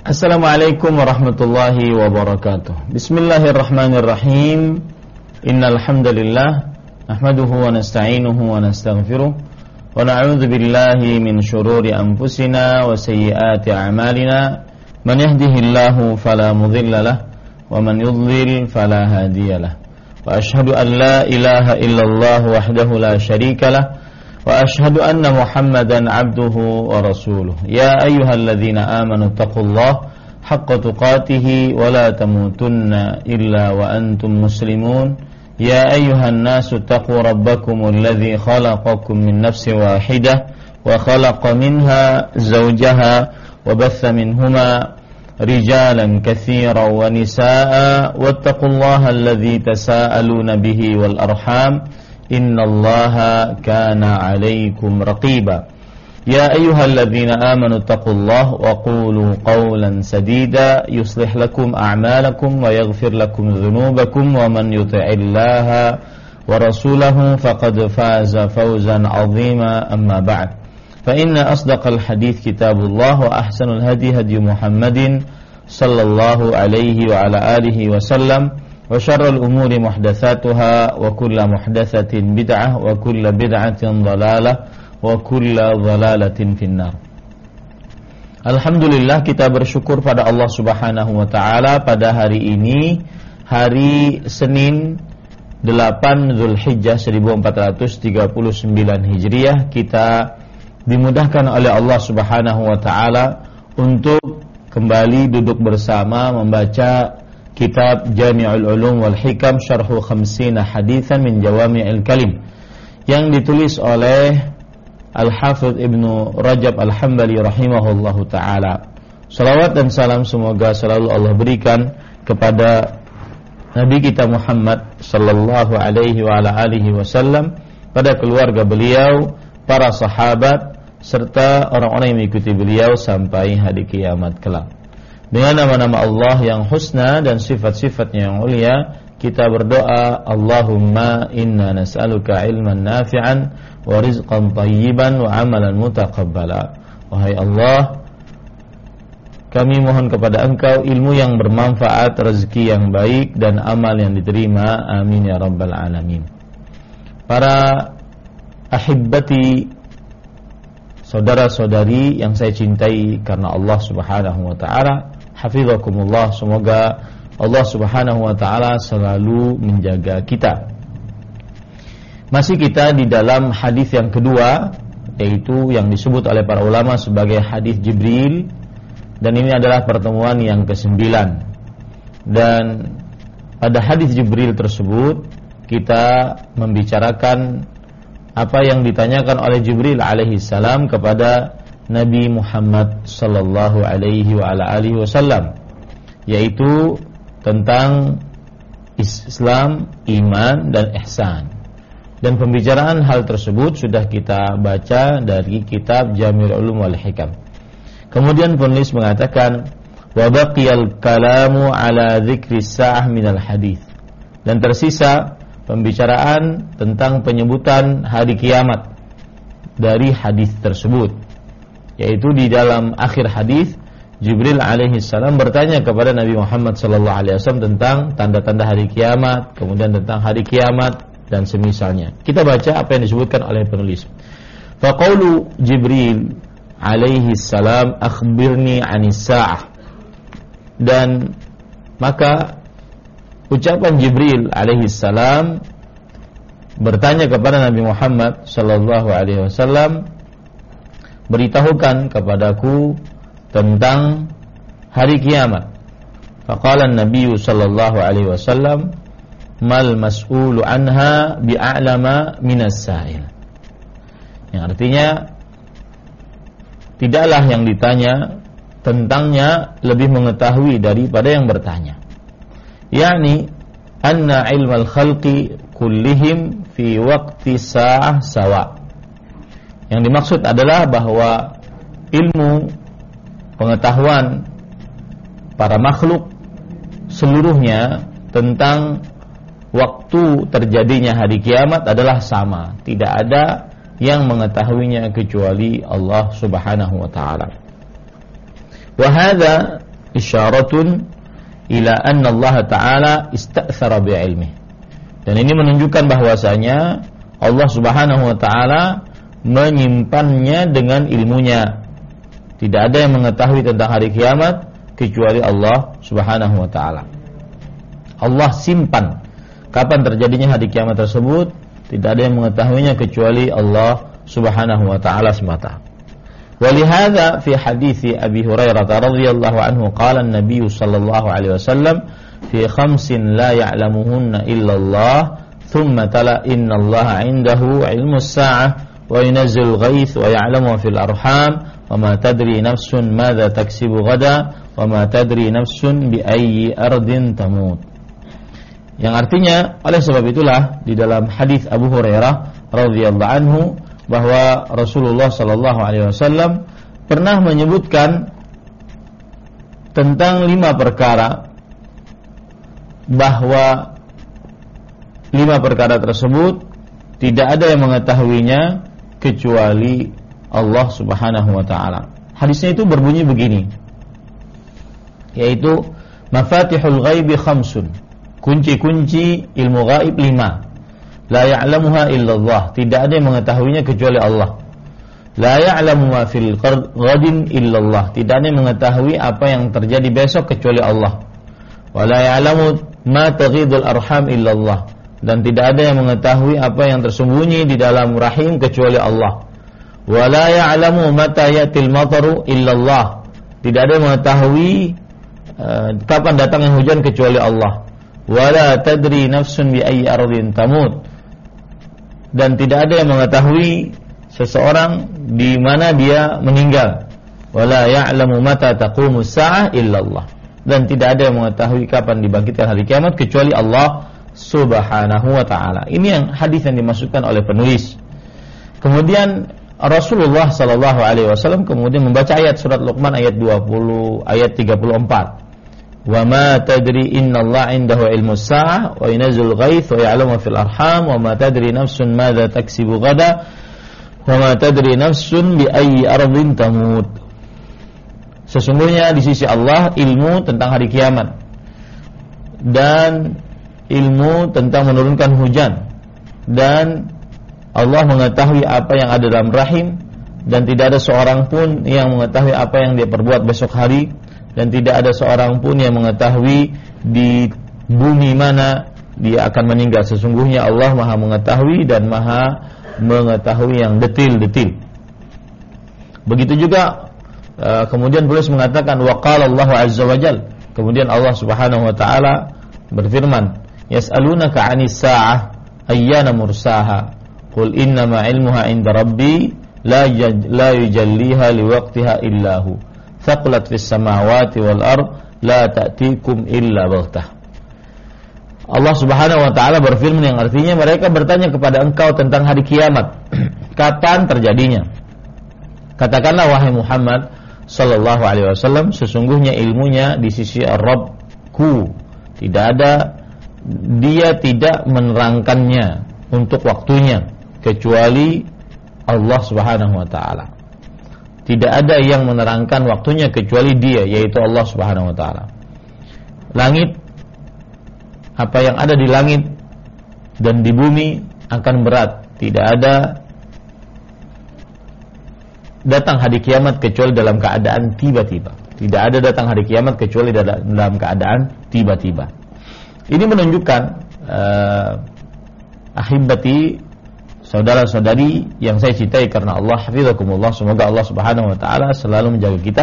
Assalamualaikum warahmatullahi wabarakatuh. Bismillahirrahmanirrahim. Innal hamdalillah nahmaduhu wa nasta'inuhu wa nastaghfiruh wa na'udzu billahi min shururi anfusina wa sayyiati a'malina. Man yahdihillahu fala mudilla lahu wa man yudlil fala hadiya lahu. Wa ashhadu an la ilaha illallah wahdahu la syarika lahu wa ashhadu anna Muhammadan abduhu wa rasuluh. Ya ayyuhalladzina amanu taqullaha haqqa tuqatih wa la tamutunna illa wa antum muslimun. Ya ayyuhan nasu taqu rabbakumul ladzi khalaqakum min nafsin wahidah wa khalaqa minha zawjaha wa batha minhuma rijalan katsiran wa nisaa'a wattaqullaha alladzi tasaaluna bihi wal arham innallaha kana 'alaikum raqiba. Ya ayyuhalladzina amanu taqullaha wa qulu qawlan sadida yuslih lakum a'malakum wa yaghfir lakum dhunubakum wa man yuti'illaha wa rasulahu faqad faza fawzan 'azima. Amma ba'd. Fa inna asdaqal hadits kitabullah wa ahsanul hadi hadi Muhammadin sallallahu alaihi wa ala alihi wasallam wa syarrul umuri muhdatsatuha wa kullu muhdatsatin bid'ah wa kullu bid'atin dhalalah wa kullu dhalalatin finnar. Alhamdulillah, kita bersyukur pada Allah Subhanahu wa taala pada hari ini, hari Senin 8 Zulhijjah 1439 Hijriah, kita dimudahkan oleh Allah Subhanahu wa taala untuk kembali duduk bersama membaca kitab Jami'ul Ulum wal Hikam Syarhu Khamsina Haditsan min Jawami'il Kalim yang ditulis oleh Al-Hafidz Ibnu Rajab Al-Hambali rahimahullahu ta'ala. Salawat dan salam semoga selalu Allah berikan kepada Nabi kita Muhammad sallallahu alaihi wa ala alihi wasallam, pada keluarga beliau, para sahabat, serta orang-orang yang mengikuti beliau sampai hari kiamat kelak. Dengan nama-nama Allah yang husna dan sifat-sifatnya yang mulia, kita berdoa, Allahumma inna nas'aluka ilman nafi'an wa rizqan tayyiban wa amalan mutaqabbala. Wahai Allah, kami mohon kepada Engkau ilmu yang bermanfaat, rezeki yang baik, dan amal yang diterima. Amin ya rabbal alamin. Para ahibbati, saudara-saudari yang saya cintai karena Allah Subhanahu wa taala, hafizakumullah, semoga Allah Subhanahu wa taala selalu menjaga kita. Masih kita di dalam hadis yang kedua, yaitu yang disebut oleh para ulama sebagai hadis Jibril, dan ini adalah pertemuan yang ke-9. Dan pada hadis Jibril tersebut kita membicarakan apa yang ditanyakan oleh Jibril alaihi salam kepada Nabi Muhammad sallallahu alaihi wa ala alihi wasallam, yaitu tentang Islam, iman, dan ihsan. Dan pembicaraan hal tersebut sudah kita baca dari kitab Jami'ul Ulum wal Hikam. Kemudian penulis mengatakan, wa baqiyal kalamu ala dzikri sa'ah minal hadits, dan tersisa pembicaraan tentang penyebutan hari kiamat dari hadis tersebut, yaitu di dalam akhir hadis Jibril alaihi salam bertanya kepada Nabi Muhammad sallallahu alaihi wasallam tentang tanda-tanda hari kiamat, kemudian tentang hari kiamat dan semisalnya. Kita baca apa yang disebutkan oleh penulis. Fa qaulu Jibril alaihi salam akhbirni 'anis sa'ah. Dan maka ucapan Jibril alaihi salam bertanya kepada Nabi Muhammad sallallahu alaihi wasallam, beritahukan kepadaku tentang hari kiamat. Faqala an-nabiy sallallahu alaihi wasallam, mal mas'ulu anha bi'a'lama minas sa'il. Yang artinya, tidaklah yang ditanya tentangnya lebih mengetahui daripada yang bertanya. Yani anna ilmal khalqi kullihim fi waqti sa'ah sawa. Yang dimaksud adalah bahwa ilmu pengetahuan para makhluk seluruhnya tentang waktu terjadinya hari kiamat adalah sama. Tidak ada yang mengetahuinya kecuali Allah Subhanahu wa taala. Wa hadza isyaratun ila anna Allah Ta'ala ista'thara bi'ilmih. Dan ini menunjukkan bahwasanya Allah Subhanahu wa Ta'ala menyimpannya dengan ilmunya. Tidak ada yang mengetahui tentang hari kiamat kecuali Allah Subhanahu wa Ta'ala. Allah simpan kapan terjadinya hari kiamat tersebut, tidak ada yang mengetahuinya kecuali Allah Subhanahu wa Ta'ala semata. Walihada fi hadithi Abi Hurairah radhiyallahu anhu qala an-nabiy sallallahu alaihi wasallam fi khamsin la ya'lamuhunna illa Allah thumma tala inna Allah 'indahu 'ilmus sa'ah wa yunazzilul ghaits wa ya'lamu fil arham wa ma tadri nafsun madza taksibu ghadan wa ma tadri nafsun bi ayyi ardin tamut. Yang artinya, oleh sebab itulah di dalam hadis Abu Hurairah radhiyallahu anhu bahwa Rasulullah sallallahu alaihi wasallam pernah menyebutkan tentang 5 perkara, bahwa 5 perkara tersebut tidak ada yang mengetahuinya kecuali Allah Subhanahu wa Ta'ala. Hadisnya itu berbunyi begini, yaitu mafatihul ghaibi khamsun, kunci-kunci ilmu gaib 5, la ya'lamuha illallah, tidak ada yang mengetahuinya kecuali Allah. La ya'lamu ma fil ghadin illallah, tidak ada yang mengetahui apa yang terjadi besok kecuali Allah. Wa la ya'lamu ma taghidul arham illallah, dan tidak ada yang mengetahui apa yang tersembunyi di dalam rahim kecuali Allah. Wa la ya'lamu mata yatil mataru illallah, tidak ada yang mengetahui kapan datangnya hujan kecuali Allah. Wa la tadri nafsun bi ayyi ardin tamut, dan tidak ada yang mengetahui seseorang di mana dia meninggal. Wa la ya'lamu mata taqumus sa'ah illallah, dan tidak ada yang mengetahui kapan dibangkitkan hari kiamat kecuali Allah Subhanahu wa Ta'ala. Ini yang hadis yang dimaksudkan oleh penulis. Kemudian Rasulullah sallallahu alaihi wasallam kemudian membaca ayat surat Luqman ayat 20 ayat 34. Wa ma tadri innallaha 'indahu 'ilmus sa'ah wa yunazzilul ghaits wa ya'lamu fil arham wa ma tadri nafsun madza taksibu ghadan wa ma tadri nafsun bi ayyi ardin tamut. Sesungguhnya di sisi Allah ilmu tentang hari kiamat dan ilmu tentang menurunkan hujan, dan Allah mengetahui apa yang ada dalam rahim, dan tidak ada seorang pun yang mengetahui apa yang dia perbuat besok hari, dan tidak ada seorang pun yang mengetahui di bumi mana dia akan meninggal. Sesungguhnya Allah Maha mengetahui dan Maha mengetahui yang detil-detil. Begitu juga kemudian penulis mengatakan wa qala Allahu azza wa jalla, kemudian Allah Subhanahu wa Ta'ala berfirman, yas'alunaka 'anis sa'ah ayyana mursaha qul innama 'ilmuha 'inda rabbi la yujalliha liwaqtiha illa hu thaqulat fis samawati wal ard la ta'tikum illa baghtah. Allah Subhanahu wa Ta'ala berfirman yang artinya mereka bertanya kepada engkau tentang hari kiamat, kapan terjadinya. Katakanlah wahai Muhammad sallallahu alaihi wasallam, sesungguhnya ilmunya di sisi Rabbku, tidak ada, dia tidak menerangkannya untuk waktunya kecuali Allah Subhanahu wa Ta'ala. Tidak ada yang menerangkan waktunya kecuali Dia, yaitu Allah Subhanahu wa Ta'ala. Langit, apa yang ada di langit dan di bumi akan berat. Tidak ada datang hari kiamat kecuali dalam keadaan tiba-tiba. Tidak ada datang hari kiamat kecuali dalam keadaan tiba-tiba. Ini menunjukkan ahibati, saudara-saudari yang saya cintai karena Allah, hafizakumullah, semoga Allah Subhanahu wa Ta'ala selalu menjaga kita,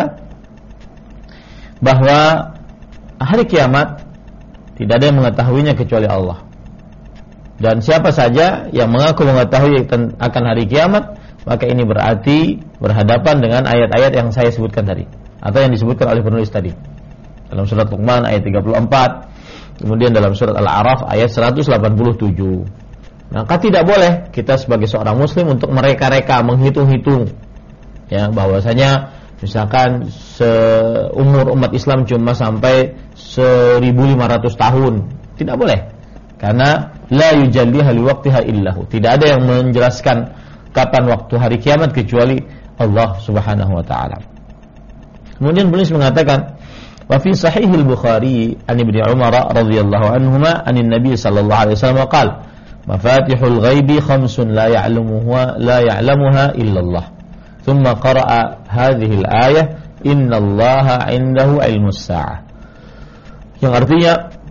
bahwa hari kiamat tidak ada yang mengetahuinya kecuali Allah. Dan siapa saja yang mengaku mengetahui akan hari kiamat, maka ini berarti berhadapan dengan ayat-ayat yang saya sebutkan tadi, atau yang disebutkan oleh penulis tadi dalam surat Luqman ayat 34, kemudian dalam surat Al-A'raf ayat 187. Maka tidak boleh kita sebagai seorang muslim untuk mereka-reka, menghitung-hitung, ya, bahwasanya misalkan seumur umat Islam cuma sampai 1500 tahun. Tidak boleh, karena la yujalliha liwaqtiha illahu, tidak ada yang menjelaskan kapan waktu hari kiamat kecuali Allah Subhanahu wa Ta'ala. Kemudian penulis mengatakan Wa fi sahih al-Bukhari an Ibnu Umar radhiyallahu anhuma anin Nabi sallallahu alaihi wasallam qala mafatihul ghaibi khamsun la ya'lamuha illa Allah. Thumma qara'a hadhihi al-ayah innallaha 'indahu 'ilmus sa'ah. Yang artinya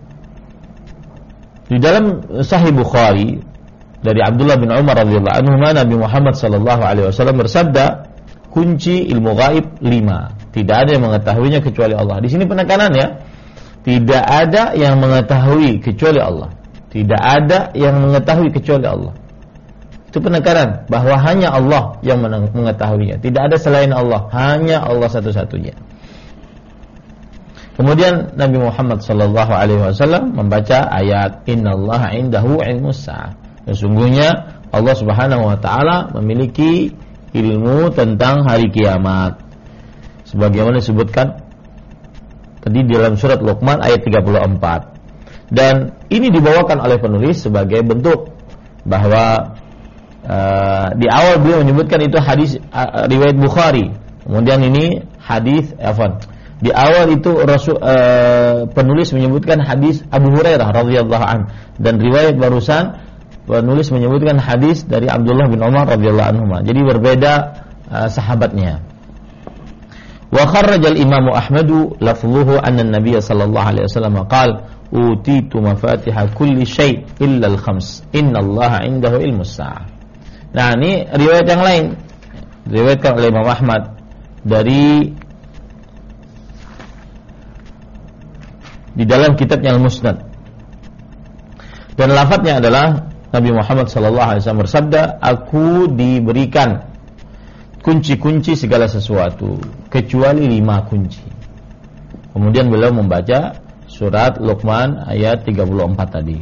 di dalam Sahih Bukhari dari Abdullah bin Umar radhiyallahu anhu Nabi Muhammad sallallahu alaihi wasallam bersabda, kunci ilmu gaib 5. Tidak ada yang mengetahuinya kecuali Allah. Di sini penekanannya, tidak ada yang mengetahui kecuali Allah. Tidak ada yang mengetahui kecuali Allah. Itu penekanan bahwa hanya Allah yang mengetahuinya. Tidak ada selain Allah, hanya Allah satu-satunya. Kemudian Nabi Muhammad sallallahu alaihi wasallam membaca ayat innallaha 'indahu 'ilmus sa'ah. Sesungguhnya Allah Subhanahu wa taala memiliki ilmu tentang hari kiamat. Sebagaimana disebutkan tadi di dalam surat Luqman ayat 34. Dan ini dibawakan oleh penulis sebagai bentuk bahwa di awal beliau menyebutkan itu hadis riwayat Bukhari. Kemudian ini hadis di awal itu penulis menyebutkan hadis Abu Hurairah radhiyallahu anhu, dan riwayat barusan penulis menyebutkan hadis dari Abdullah bin Umar radhiyallahu anhu. Jadi berbeda sahabatnya. Wa kharrajal Imam Ahmad lafzuhu anna an-nabiy sallallahu alaihi wasallam qala utitu mafatiha kulli syai' illa al-khams innallaha 'indahu ilmus sa'ah. Nah, ini riwayat yang lain diriwayatkan oleh Imam Ahmad dari di dalam kitabnya Al-Musnad. Dan lafadznya adalah Nabi Muhammad sallallahu alaihi wasallam bersabda, aku diberikan kunci-kunci segala sesuatu kecuali 5 kunci. Kemudian beliau membaca surat Luqman ayat 34 tadi.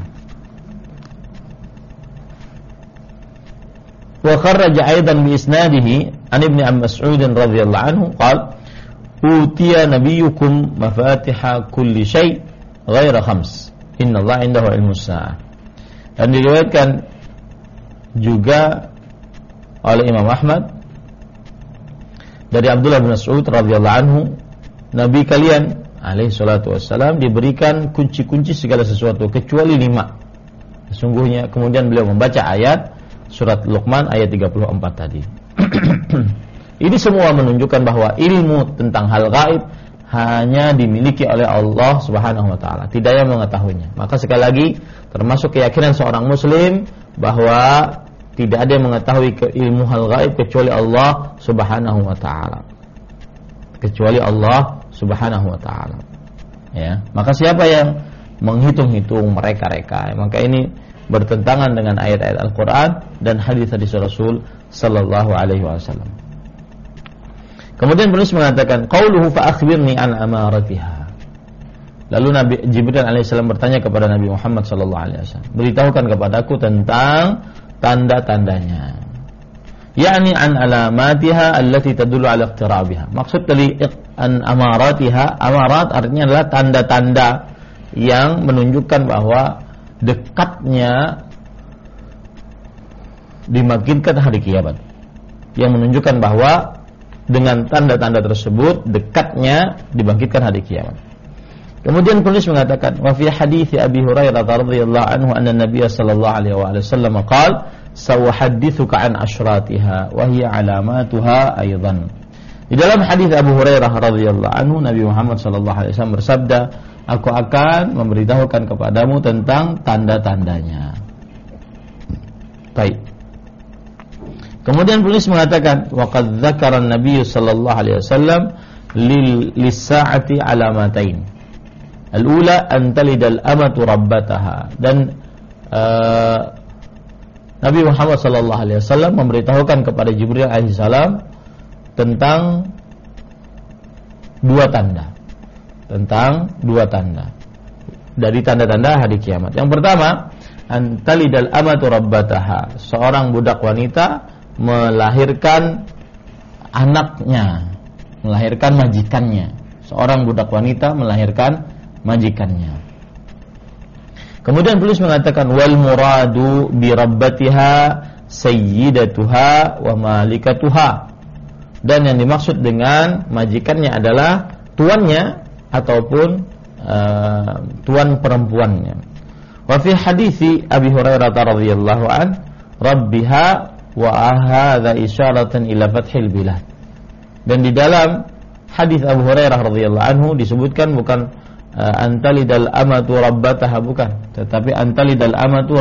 Wa kharraja aidan bi isnadihi an Ibnu Mas'ud radhiyallahu anhu qala utiya nabiyyukum mafatiha kulli syai' ghaira khams innallaha 'indahu 'ilmus sa'ah. Dan diriwayatkan juga oleh Imam Ahmad dari Abdullah bin Mas'ud radhiyallahu anhu, Nabi kalian alaihi salatu wassalam diberikan kunci-kunci segala sesuatu kecuali 5. Sesungguhnya kemudian beliau membaca ayat surat Luqman ayat 34 tadi. Ini semua menunjukkan bahwa ilmu tentang hal gaib hanya dimiliki oleh Allah Subhanahu wa taala, tidak yang mengetahuinya. Maka sekali lagi termasuk keyakinan seorang muslim bahwa tidak ada yang mengetahui ilmu hal gaib kecuali Allah Subhanahu wa taala. Kecuali Allah Subhanahu wa taala. Ya, maka siapa yang menghitung-hitung mereka-reka, maka ini bertentangan dengan ayat-ayat Al-Qur'an dan hadis-hadis Rasul sallallahu alaihi wasallam. Kemudian penulis mengatakan qauluhu fa akhbirni an amaratiha. Lalu Nabi Jibril alaihissalam bertanya kepada Nabi Muhammad sallallahu alaihi wasallam, beritahukan kepadaku tentang tanda-tandanya. Yakni an alamatiha allati tadullu ala iqtirabiha. Maksud dari an amaratiha, amarat artinya adalah tanda-tanda yang menunjukkan bahwa dekatnya dibangkitkan hari kiamat. Yang menunjukkan bahwa dengan tanda-tanda tersebut dekatnya dibangkitkan hari kiamat. Kemudian penulis mengatakan wa fi hadits Abi Hurairah radhiyallahu anhu anna Nabiy sallallahu alaihi wasallam qala sawahadithuka an asyratiha wa hiya alamatuha aidan. Di dalam hadis Abu Hurairah radhiyallahu anhu Nabi Muhammad sallallahu alaihi wasallam bersabda, aku akan memberitahukan kepadamu tentang tanda-tandanya. Baik. Kemudian penulis mengatakan wa qad dzakara an-nabiy sallallahu alaihi wasallam lis-sa'ati alamatain. Al-ula an talidal amatu rabbataha. Dan Nabi Muhammad sallallahu alaihi wasallam memberitahukan kepada Jibril alaihi salam tentang 2 tanda. Tentang 2 tanda dari tanda-tanda hari kiamat. Yang pertama, an talidal amatu rabbataha. Seorang budak wanita melahirkan anaknya, melahirkan majikannya. Seorang budak wanita melahirkan majikannya. Kemudian penulis mengatakan wal muradu bi rabbatiha sayyidatuha wa malikatuha. Dan yang dimaksud dengan majikannya adalah tuannya ataupun tuan perempuannya. Wa fi hadithi Abi Hurairah radhiyallahu an, rabbiha wa hadza isyaratan ila fathil bilad. Dan di dalam hadis Abu Hurairah radhiyallahu anhu disebutkan bukan antalidal amatu rabbataha, bukan, tetapi antalidal amatu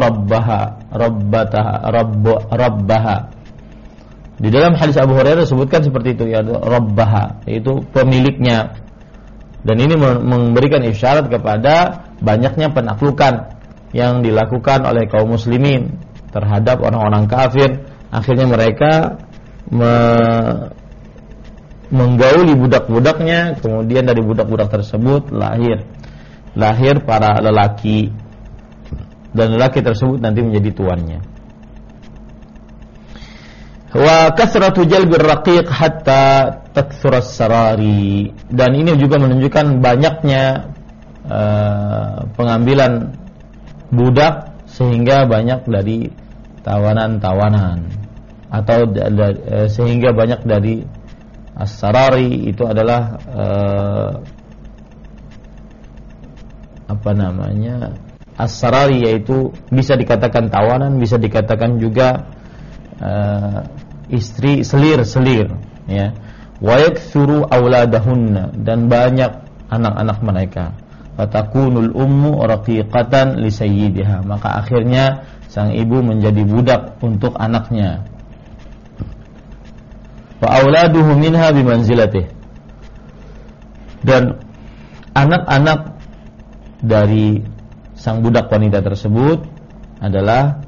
rabbaha. Di dalam hadis Abu Hurairah disebutkan seperti itu, ya, rabbaha, yaitu pemiliknya. Dan ini memberikan isyarat kepada banyaknya penaklukan yang dilakukan oleh kaum muslimin terhadap orang-orang kafir. Akhirnya mereka menggauli budak-budaknya, kemudian dari budak-budak tersebut lahir para lelaki, dan lelaki tersebut nanti menjadi tuannya. Wa kasratu jalbir raqiq hatta takthura sarari, dan ini juga menunjukkan banyaknya pengambilan budak sehingga banyak dari tawanan-tawanan, atau sehingga banyak dari as-sarari. Itu adalah as-sarari, yaitu bisa dikatakan tawanan, bisa dikatakan juga istri, selir, ya. Wa yakthuru auladahunna, dan banyak anak-anak mereka. Fatakunul ummu raqiqatan li sayyidiha, maka akhirnya sang ibu menjadi budak untuk anaknya. Wa auladuhu minha bimanzilatih, dan anak-anak dari sang budak wanita tersebut adalah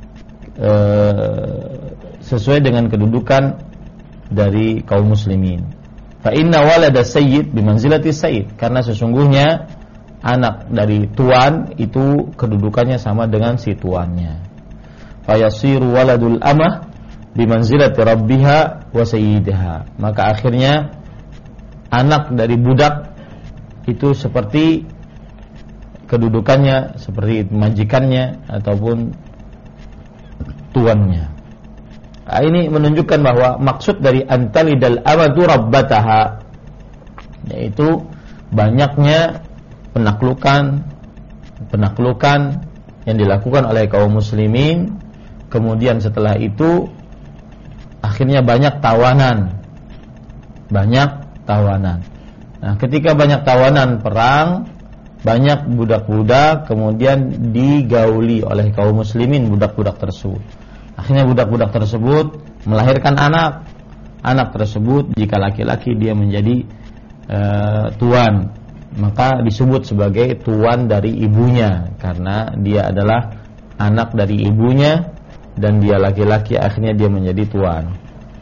sesuai dengan kedudukan dari kaum muslimin. Fa inna walada sayyid bimanzilati sayyid, karena sesungguhnya anak dari tuan itu kedudukannya sama dengan si tuannya. Fa yasiru waladul amah bimanzilati rabbiha wa sayyidiha, maka akhirnya anak dari budak itu seperti kedudukannya seperti majikannya ataupun tuannya. Nah, ini menunjukkan bahwa maksud dari antalidal amatu rabbataha, yaitu banyaknya penaklukan yang dilakukan oleh kaum muslimin. Kemudian setelah itu akhirnya banyak tawanan. Nah, ketika banyak tawanan perang, banyak budak-budak kemudian digauli oleh kaum muslimin budak-budak tersebut. Akhirnya budak-budak tersebut melahirkan anak. Anak tersebut jika laki-laki dia menjadi tuan, maka disebut sebagai tuan dari ibunya, karena dia adalah anak dari ibunya dan dia laki-laki, akhirnya dia menjadi tuan.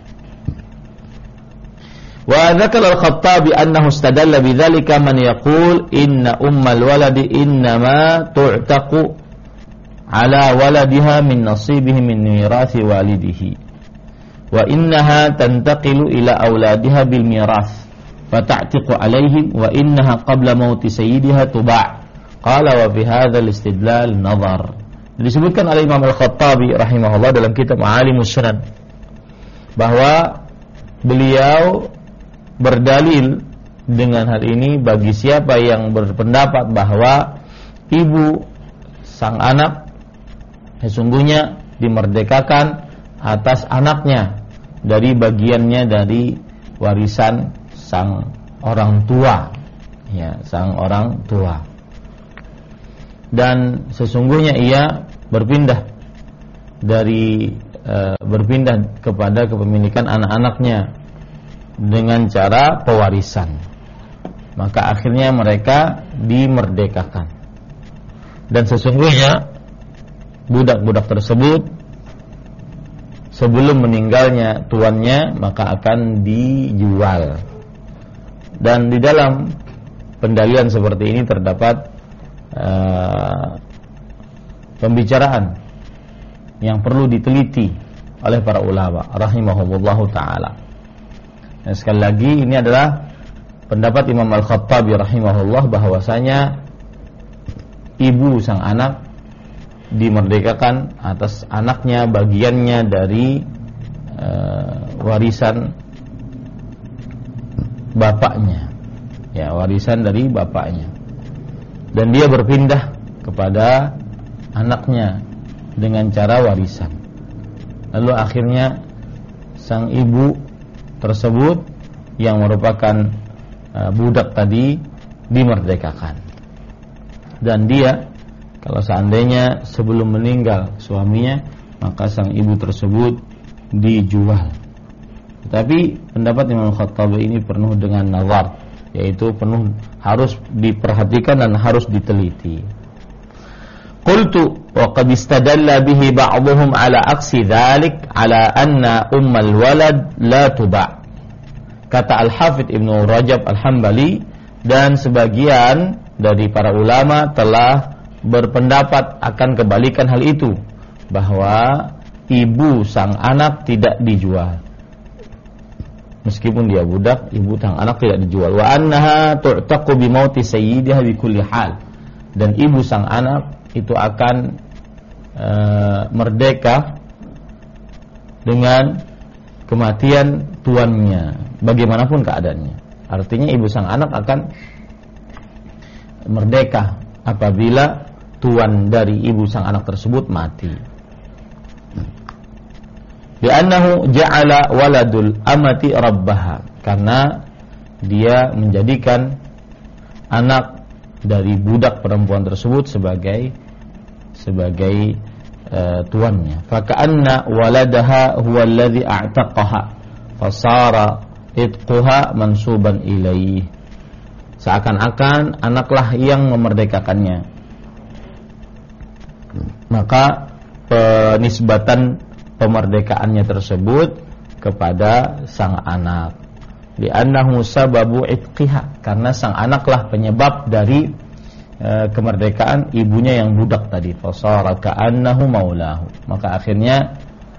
Wa dzakara al-Khattabi annahu istadalla bidzalika man yaqul inna ummal waladi innama tu'taqu ala waladiha min nasibihi min mirathi walidihi wa innaha tantaqilu ila auladiha bil mirath fata'tiqu alaihim wa innaha qabla mauti sayyidiha tuba'. Qala wa fi hadzal istidlal nazar. Disebutkan oleh Imam Al-Khattabi rahimahullah dalam kitab Ma'alimus Sunan bahwa beliau berdalil dengan hal ini bagi siapa yang berpendapat bahwa ibu sang anak sesungguhnya dimerdekakan atas anaknya dari bagiannya dari warisan sang orang tua, ya, sang orang tua. Dan sesungguhnya ia berpindah kepada kepemilikan anak-anaknya dengan cara pewarisan. Maka akhirnya mereka dimerdekakan. Dan sesungguhnya budak-budak tersebut sebelum meninggalnya tuannya maka akan dijual. Dan di dalam pendalilan seperti ini terdapat pembicaraan yang perlu diteliti oleh para ulama rahimahumullahu ta'ala. Dan sekali lagi ini adalah pendapat Imam Al-Khattabi rahimahullah bahwasanya ibu sang anak dimerdekakan atas anaknya bagiannya dari warisan bapaknya. ya, warisan dari bapaknya. Dan dia berpindah kepada anaknya dengan cara warisan. Lalu akhirnya sang ibu tersebut yang merupakan budak tadi dimerdekakan. Dan dia, kalau seandainya sebelum meninggal suaminya, maka sang ibu tersebut dijual. Tetapi pendapat Imam Khattabi ini penuh dengan nazar, yaitu penuh harus diperhatikan dan harus diteliti. Qultu wa qad istadalla bihi ba'dhum ala aksi dzalik ala anna ummal walad la tuba'. Kata Al-Hafidz Ibnu Rajab Al-Hambali dan sebagian dari para ulama telah berpendapat akan kebalikan hal itu, bahwa ibu sang anak tidak dijual. Meskipun dia budak, ibu sang anak tidak dijual. Wa annaha tu'taqu bi mauti sayyidiha bi kulli hal. Dan ibu sang anak itu akan merdeka dengan kematian tuannya, bagaimanapun keadaannya. Artinya ibu sang anak akan merdeka apabila tuan dari ibu sang anak tersebut mati. Li'annahu ja'ala waladul amati rabbaha, karena dia menjadikan anak dari budak perempuan tersebut sebagai tuannya. Faka'anna waladaha huwa alladhi a'taqaha fasara itquha mansuban ilaih. Seakan-akan anaklah yang memerdekakannya, maka penisbatan pemerdekaannya tersebut kepada sang anak. Li'annahu sababu itqiha, karena sang anaklah penyebab dari kemerdekaan ibunya yang budak tadi. Fasara ka'annahu maulahu, maka akhirnya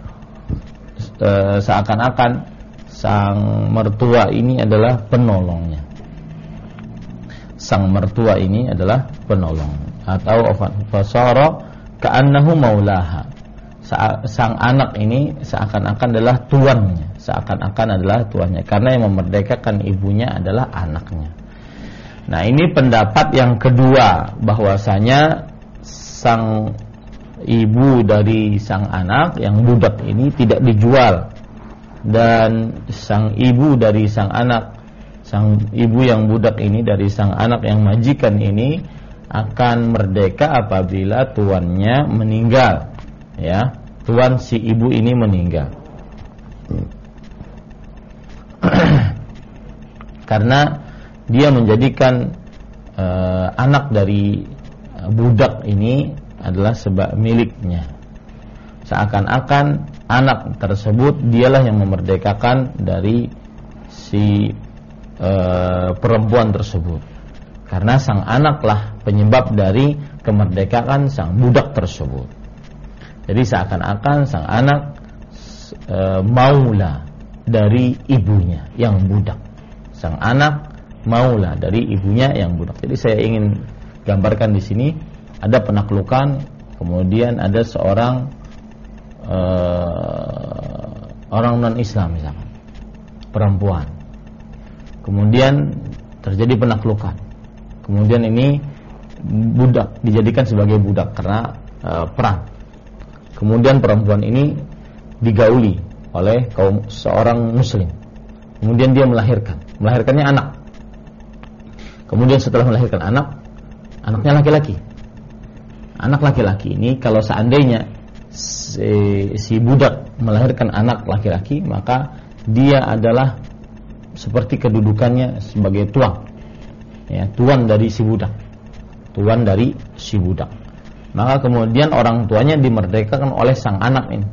seakan-akan sang mertua ini adalah penolongnya. Sang mertua ini adalah penolong, atau fasara ka'annahu maulaha, sang anak ini seakan-akan adalah tuannya, karena yang memerdekakan ibunya adalah anaknya. Nah, ini pendapat yang kedua, bahwasanya sang ibu dari sang anak yang budak ini tidak dijual, dan sang ibu dari sang anak, sang ibu yang budak ini dari sang anak yang majikan ini akan merdeka apabila tuannya meninggal, ya, tuan si ibu ini meninggal. Karena dia menjadikan anak dari budak ini adalah miliknya. Seakan-akan anak tersebut dialah yang memerdekakan dari si perempuan tersebut, karena sang anaklah penyebab dari kemerdekaan sang budak tersebut. Jadi seakan-akan sang anak maula dari ibunya yang budak. Sang anak maula dari ibunya yang budak. Jadi saya ingin gambarkan di sini ada penaklukan, kemudian ada seorang orang non-Islam misalkan, perempuan. Kemudian terjadi penaklukan. Kemudian ini budak dijadikan sebagai budak karena perang. Kemudian perempuan ini digauli oleh seorang muslim. Kemudian dia melahirkannya anak. Kemudian setelah melahirkan anaknya laki-laki. Anak laki-laki ini kalau seandainya si budak melahirkan anak laki-laki, maka dia adalah seperti kedudukannya sebagai tuan, ya, tuan dari si budak. Maka kemudian orang tuanya dimerdekakan oleh sang anak ini.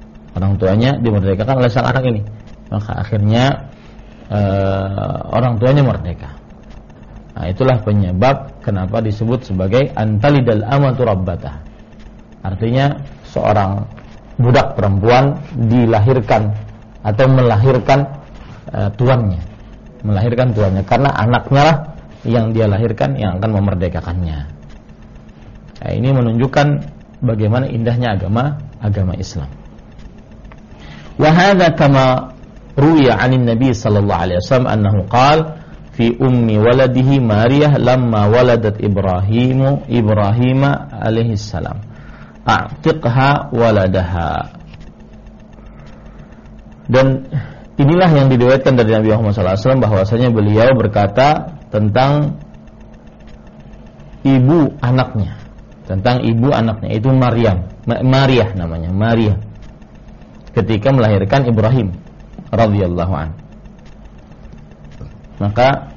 Maka akhirnya orang tuanya merdeka. Nah, itulah penyebab kenapa disebut sebagai antalidal amatu rabbatah. Artinya seorang budak perempuan dilahirkan atau melahirkan tuannya, karena anaknya lah yang dia lahirkan yang akan memerdekakannya. Nah, ini menunjukkan bagaimana indahnya agama Islam. Wa hadza kama ruwiya 'anil Nabi sallallahu alaihi wasallam annahu qala fi ummi waladihi Mariyah lamma waladat Ibrahim alaihi salam. A'tiqha waladaha. Dan inilah yang diriwayatkan dari Nabi Muhammad SAW bahwasanya beliau berkata tentang ibu anaknya, itu Mariyah namanya, Mariyah, ketika melahirkan Ibrahim radhiyallahu an. Maka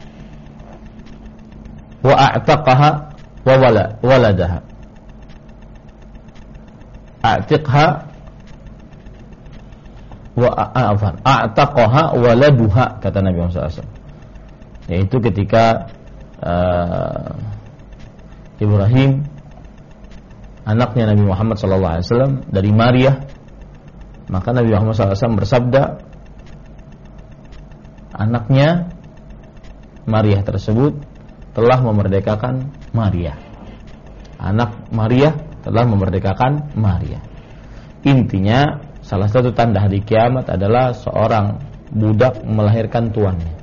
wa a'taqaha wa waladaha. A'tiqha wa a'taqaha waladuha, kata Nabi Muhammad SAW. Yaitu ketika Ibrahim, anaknya Nabi Muhammad SAW, dari Mariyah, maka Nabi Muhammad SAW bersabda, anaknya Mariyah tersebut telah memerdekakan Mariyah. Anak Mariyah telah memerdekakan Mariyah. Intinya, salah satu tanda hari kiamat adalah seorang budak melahirkan tuannya.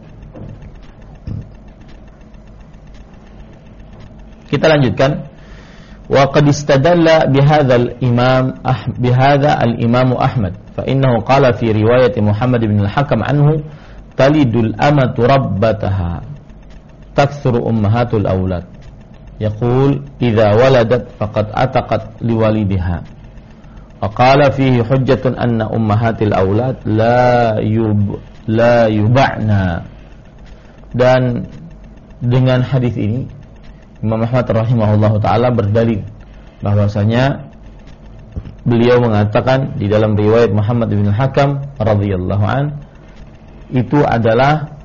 Kita lanjutkan. Wa qad istadalla bihadza al-imam Ahmad fa innahu qala fi riwayat Muhammad bin al-Hakam anhu talidul amatu rabbataha takthuru ummahatul aulad yaqul idza waladat faqad ataqat liwalidiha wa qala fihi hujjatun anna ummahatil aulad la yub'na. Dan dengan hadis ini Imam Ahmad rahimahullahu taala berdalil bahwasanya beliau mengatakan di dalam riwayat Muhammad bin Hakam radhiyallahu an, itu adalah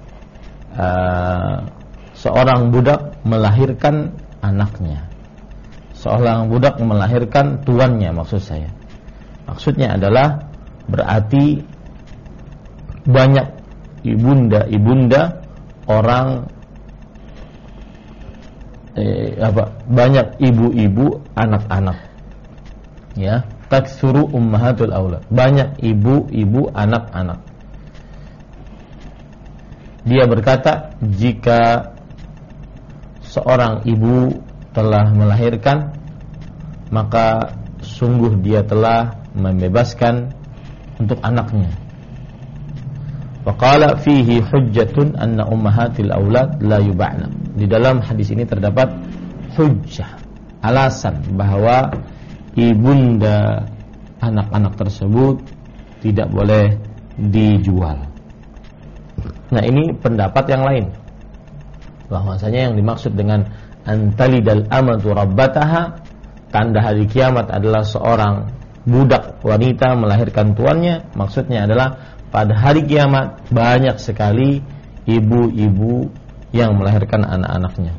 seorang budak melahirkan anaknya. Seorang budak melahirkan tuannya, maksud saya. Maksudnya adalah berarti banyak ibunda orang banyak ibu-ibu anak-anak, ya, taksuru ummahatul aulad, banyak ibu-ibu anak-anak. Dia berkata, jika seorang ibu telah melahirkan, maka sungguh dia telah membebaskan untuk anaknya. Faqala fihi hujjatun anna ummahatil aulad la yub'na. Di dalam hadis ini terdapat hujjah, alasan bahwa ibunda anak-anak tersebut tidak boleh dijual. Nah, ini pendapat yang lain, bahwasanya yang dimaksud dengan antalidal amatu rabbataha, tanda hari kiamat adalah seorang budak wanita melahirkan tuannya. Maksudnya adalah pada hari kiamat banyak sekali ibu-ibu yang melahirkan anak-anaknya.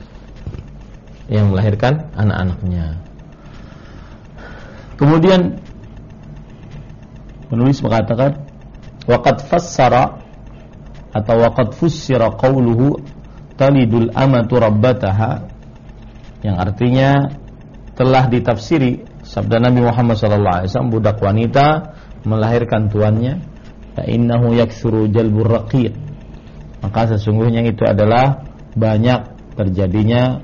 Kemudian penulis mengatakan waqad fassara atau waqad fussira qawluhu talidul amatu rabbataha, yang artinya telah ditafsiri sabda Nabi Muhammad SAW, budak wanita melahirkan tuannya, fa innahu yaktsuru jalbur raqiq, maka sesungguhnya itu adalah banyak terjadinya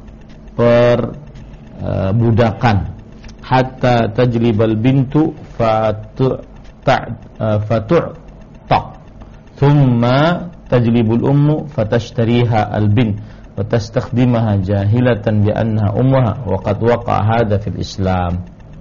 perbudakan, hatta tajlibal bintu fatu'taq thumma tajlibul ummu fatashtariha al-bint wa tastakhdimaha jahilatan bi annaha ummuha wa qad waqa'a hadha fil Islam.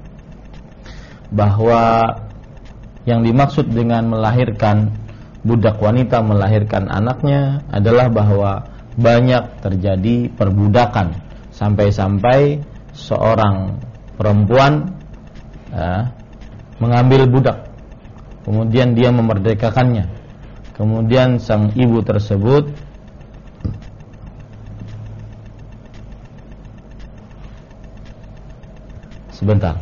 Bahwa yang dimaksud dengan melahirkan, budak wanita melahirkan anaknya adalah bahwa banyak terjadi perbudakan, sampai-sampai seorang perempuan mengambil budak, kemudian dia memerdekakannya, kemudian sang ibu tersebut sebentar.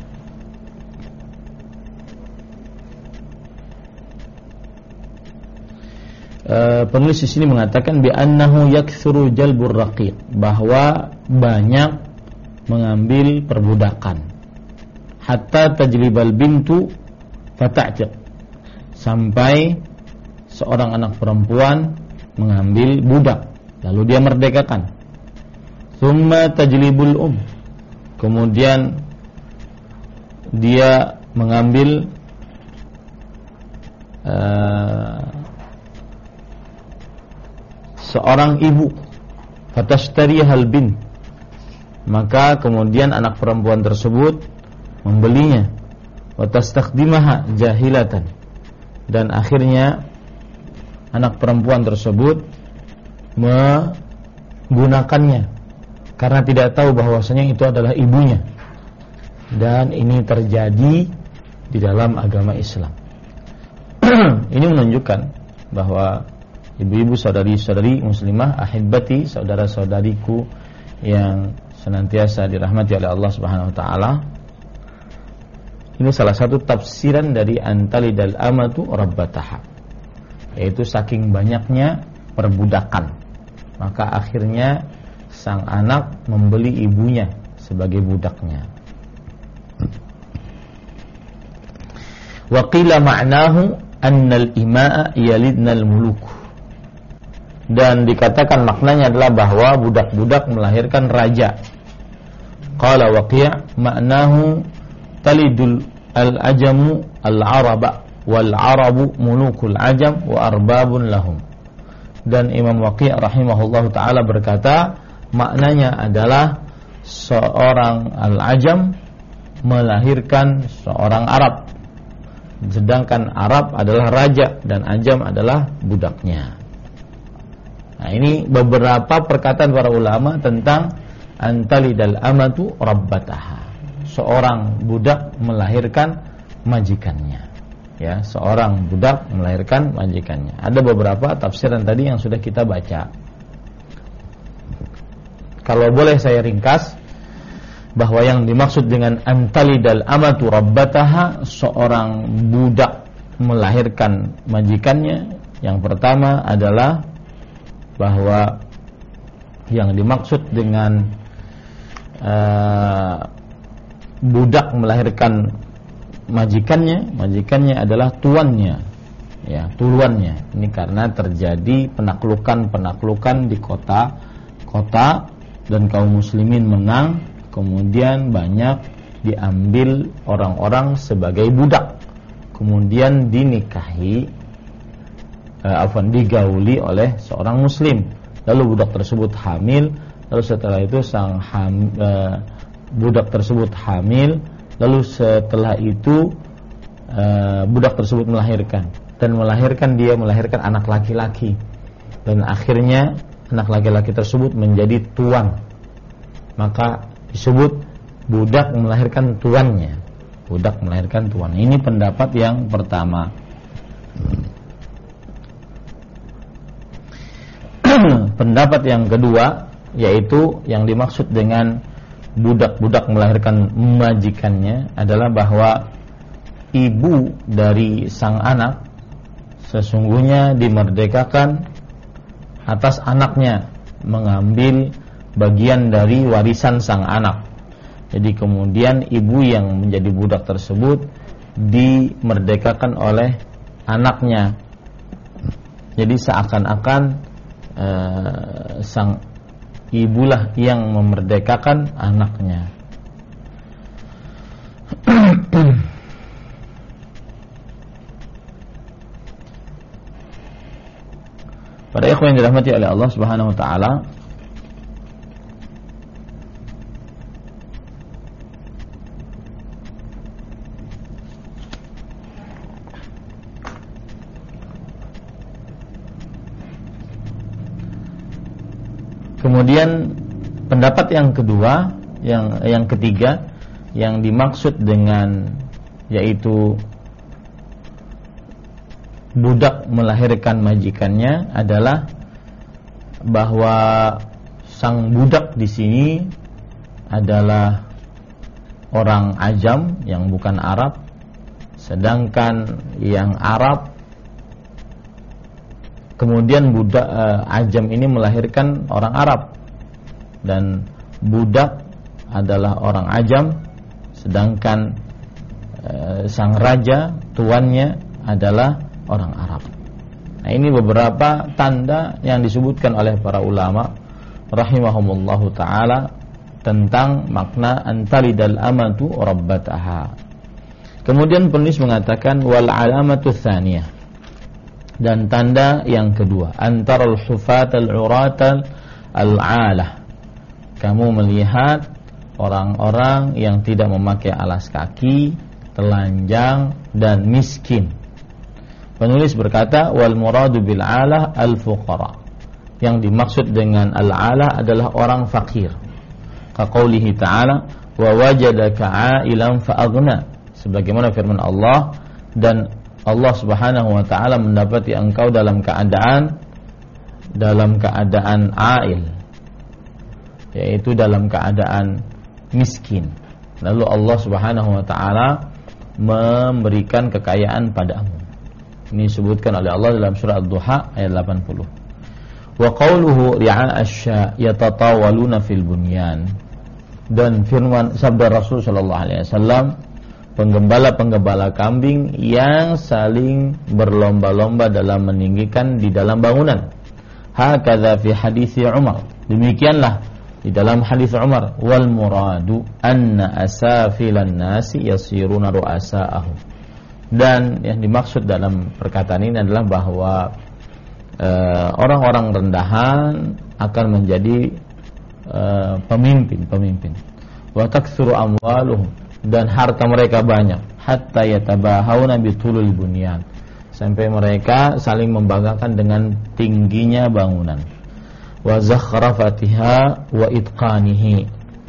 Penulis di sini mengatakan bi annahu yaktsuru jalbur raqiq, bahwa banyak mengambil perbudakan, hatta tajlibal bintu fata'tiq, sampai seorang anak perempuan mengambil budak, lalu dia merdekakan. Tsumma tajlibul kemudian dia mengambil seorang ibu, fatastarihal bin, maka kemudian anak perempuan tersebut membelinya, watastakdimaha jahilatan, dan akhirnya anak perempuan tersebut menggunakannya karena tidak tahu bahwasanya itu adalah ibunya. Dan ini terjadi di dalam agama Islam. Ini menunjukkan bahwa ibu-ibu, saudari-saudari muslimah, ahibati, saudara-saudariku yang senantiasa dirahmati oleh Allah Subhanahu wa taala, ini salah satu tafsiran dari antalidal amatu rabbataha, yaitu saking banyaknya perbudakan, maka akhirnya sang anak membeli ibunya sebagai budaknya. Wa qila ma'nahu annal ima'a yalidnal muluk, dan dikatakan maknanya adalah bahwa budak-budak melahirkan raja. Qala Waqi' ma'nahu talidul al-ajamu al-araba wal arabu mulukul ajam wa arbabun lahum. Dan Imam Waqi' rahimahullahu taala berkata, maknanya adalah seorang al-ajam melahirkan seorang Arab, sedangkan Arab adalah raja dan ajam adalah budaknya. Nah, ini beberapa perkataan para ulama tentang antalidal amatu rabbataha, seorang budak melahirkan majikannya. Ya, seorang budak melahirkan majikannya. Ada beberapa tafsiran tadi yang sudah kita baca. Kalau boleh saya ringkas, bahwa yang dimaksud dengan antalidal amatu rabbataha, seorang budak melahirkan majikannya, yang pertama adalah bahwa yang dimaksud dengan budak melahirkan majikannya adalah tuannya, ya, tuannya. Ini karena terjadi penaklukan di kota dan kaum muslimin menang, kemudian banyak diambil orang-orang sebagai budak, kemudian dinikahi, digauli oleh seorang muslim, lalu budak tersebut hamil, lalu setelah itu budak tersebut hamil, lalu setelah itu budak tersebut melahirkan anak laki-laki, dan akhirnya anak laki-laki tersebut menjadi tuan, maka disebut budak melahirkan tuannya. Ini pendapat yang pertama. Pendapat yang kedua, yaitu yang dimaksud dengan budak-budak melahirkan majikannya adalah bahwa ibu dari sang anak sesungguhnya dimerdekakan atas anaknya mengambil bagian dari warisan sang anak. Jadi kemudian ibu yang menjadi budak tersebut dimerdekakan oleh anaknya. Jadi seakan-akan sang ibulah yang memerdekakan anaknya. Para ikhwan yang dirahmati oleh Allah Subhanahu wa taala, kemudian pendapat yang kedua, yang ketiga, yang dimaksud dengan yaitu budak melahirkan majikannya adalah bahwa sang budak di sini adalah orang ajam yang bukan Arab, sedangkan yang Arab, kemudian budak ajam ini melahirkan orang Arab, dan budak adalah orang ajam, sedangkan sang raja, tuannya adalah orang Arab. Nah, ini beberapa tanda yang disebutkan oleh para ulama rahimahumullahu taala tentang makna antalidal amatu rabbataha. Kemudian penulis mengatakan wal alamatu tsaniyah, dan tanda yang kedua, antarul hufatal uratal al-alah. Kamu melihat orang-orang yang tidak memakai alas kaki, telanjang dan miskin. Penulis berkata wal muradu bil alah al fuqara. Yang dimaksud dengan al alah adalah orang fakir. Kaqaulihi ta'ala wa wajadaka 'ailan fa aghna. Sebagaimana firman Allah, dan Allah Subhanahu wa taala mendapati engkau dalam keadaan ail, yaitu dalam keadaan miskin. Lalu Allah Subhanahu wa taala memberikan kekayaan padamu. Ini disebutkan oleh Allah dalam surah Ad-Duha ayat 80. Wa qawluhu ri'a asya yatatawaluna fil bunyan. Dan firman sabda Rasul sallallahu alaihi wasallam, penggembala-penggembala kambing yang saling berlomba-lomba dalam meninggikan di dalam bangunan. Hakadza fi hadis Umar. Demikianlah di dalam hadis Umar, wal muradu anna asafilan nasi yasiruna ru'asa'ahum. Dan yang dimaksud dalam perkataan ini adalah bahwa orang-orang rendahan akan menjadi pemimpin. Wa taktsuru amwaluhum, dan harta mereka banyak, hatta yatabahawna bitulul bunyan, sampai mereka saling membanggakan dengan tingginya bangunan. Wa zakhrafatiha wa itqanihi,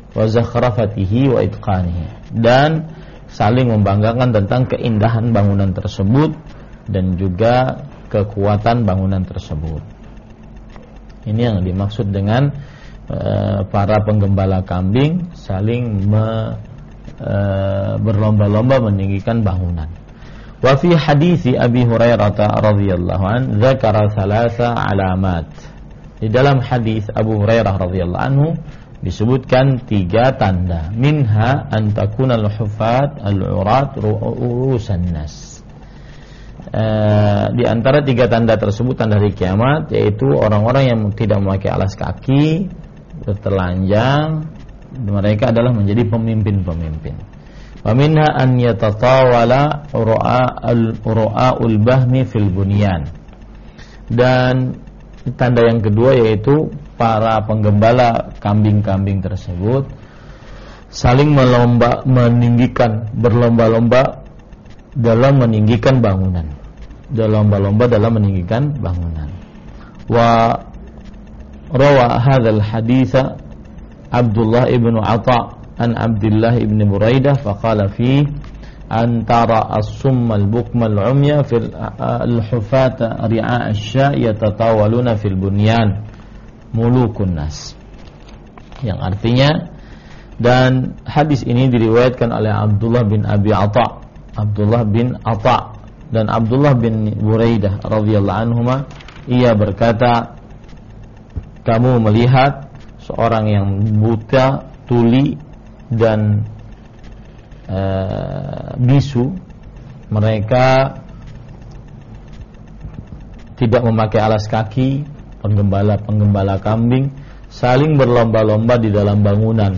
dan saling membanggakan tentang keindahan bangunan tersebut dan juga kekuatan bangunan tersebut. Ini yang dimaksud dengan para penggembala kambing saling berlomba-lomba meninggikan bangunan. Wa fi hadits Abi Hurairah radhiyallahu an dzakara thalatha alamat. Di dalam hadis Abu Hurairah radhiyallahu anhu disebutkan 3 tanda. Minha an takunal hufat al-urat ru'usan nas. Di antara 3 tanda tersebut, tanda hari kiamat, yaitu orang-orang yang tidak memakai alas kaki, bertelanjang, mereka adalah menjadi pemimpin-pemimpin. Wa minha an yatatawala ru'aul bahmi fil bunyan. Dan tanda yang kedua yaitu para penggembala kambing-kambing tersebut saling berlomba-lomba dalam meninggikan bangunan. Wa rawa hadzal haditsa Abdullah ibn Atha an Abdullah ibn Buraidah faqala fi antara as-summa al-bukma al-umya fil al-hufata ri'a asya yatatawaluna fil bunyan mulukun nas, yang artinya, dan hadis ini diriwayatkan oleh Abdullah bin Atha dan Abdullah bin Buraidah radhiyallahu anhuma. Ia berkata, kamu melihat seorang yang buta, tuli dan bisu, mereka tidak memakai alas kaki, penggembala kambing saling berlomba-lomba di dalam bangunan,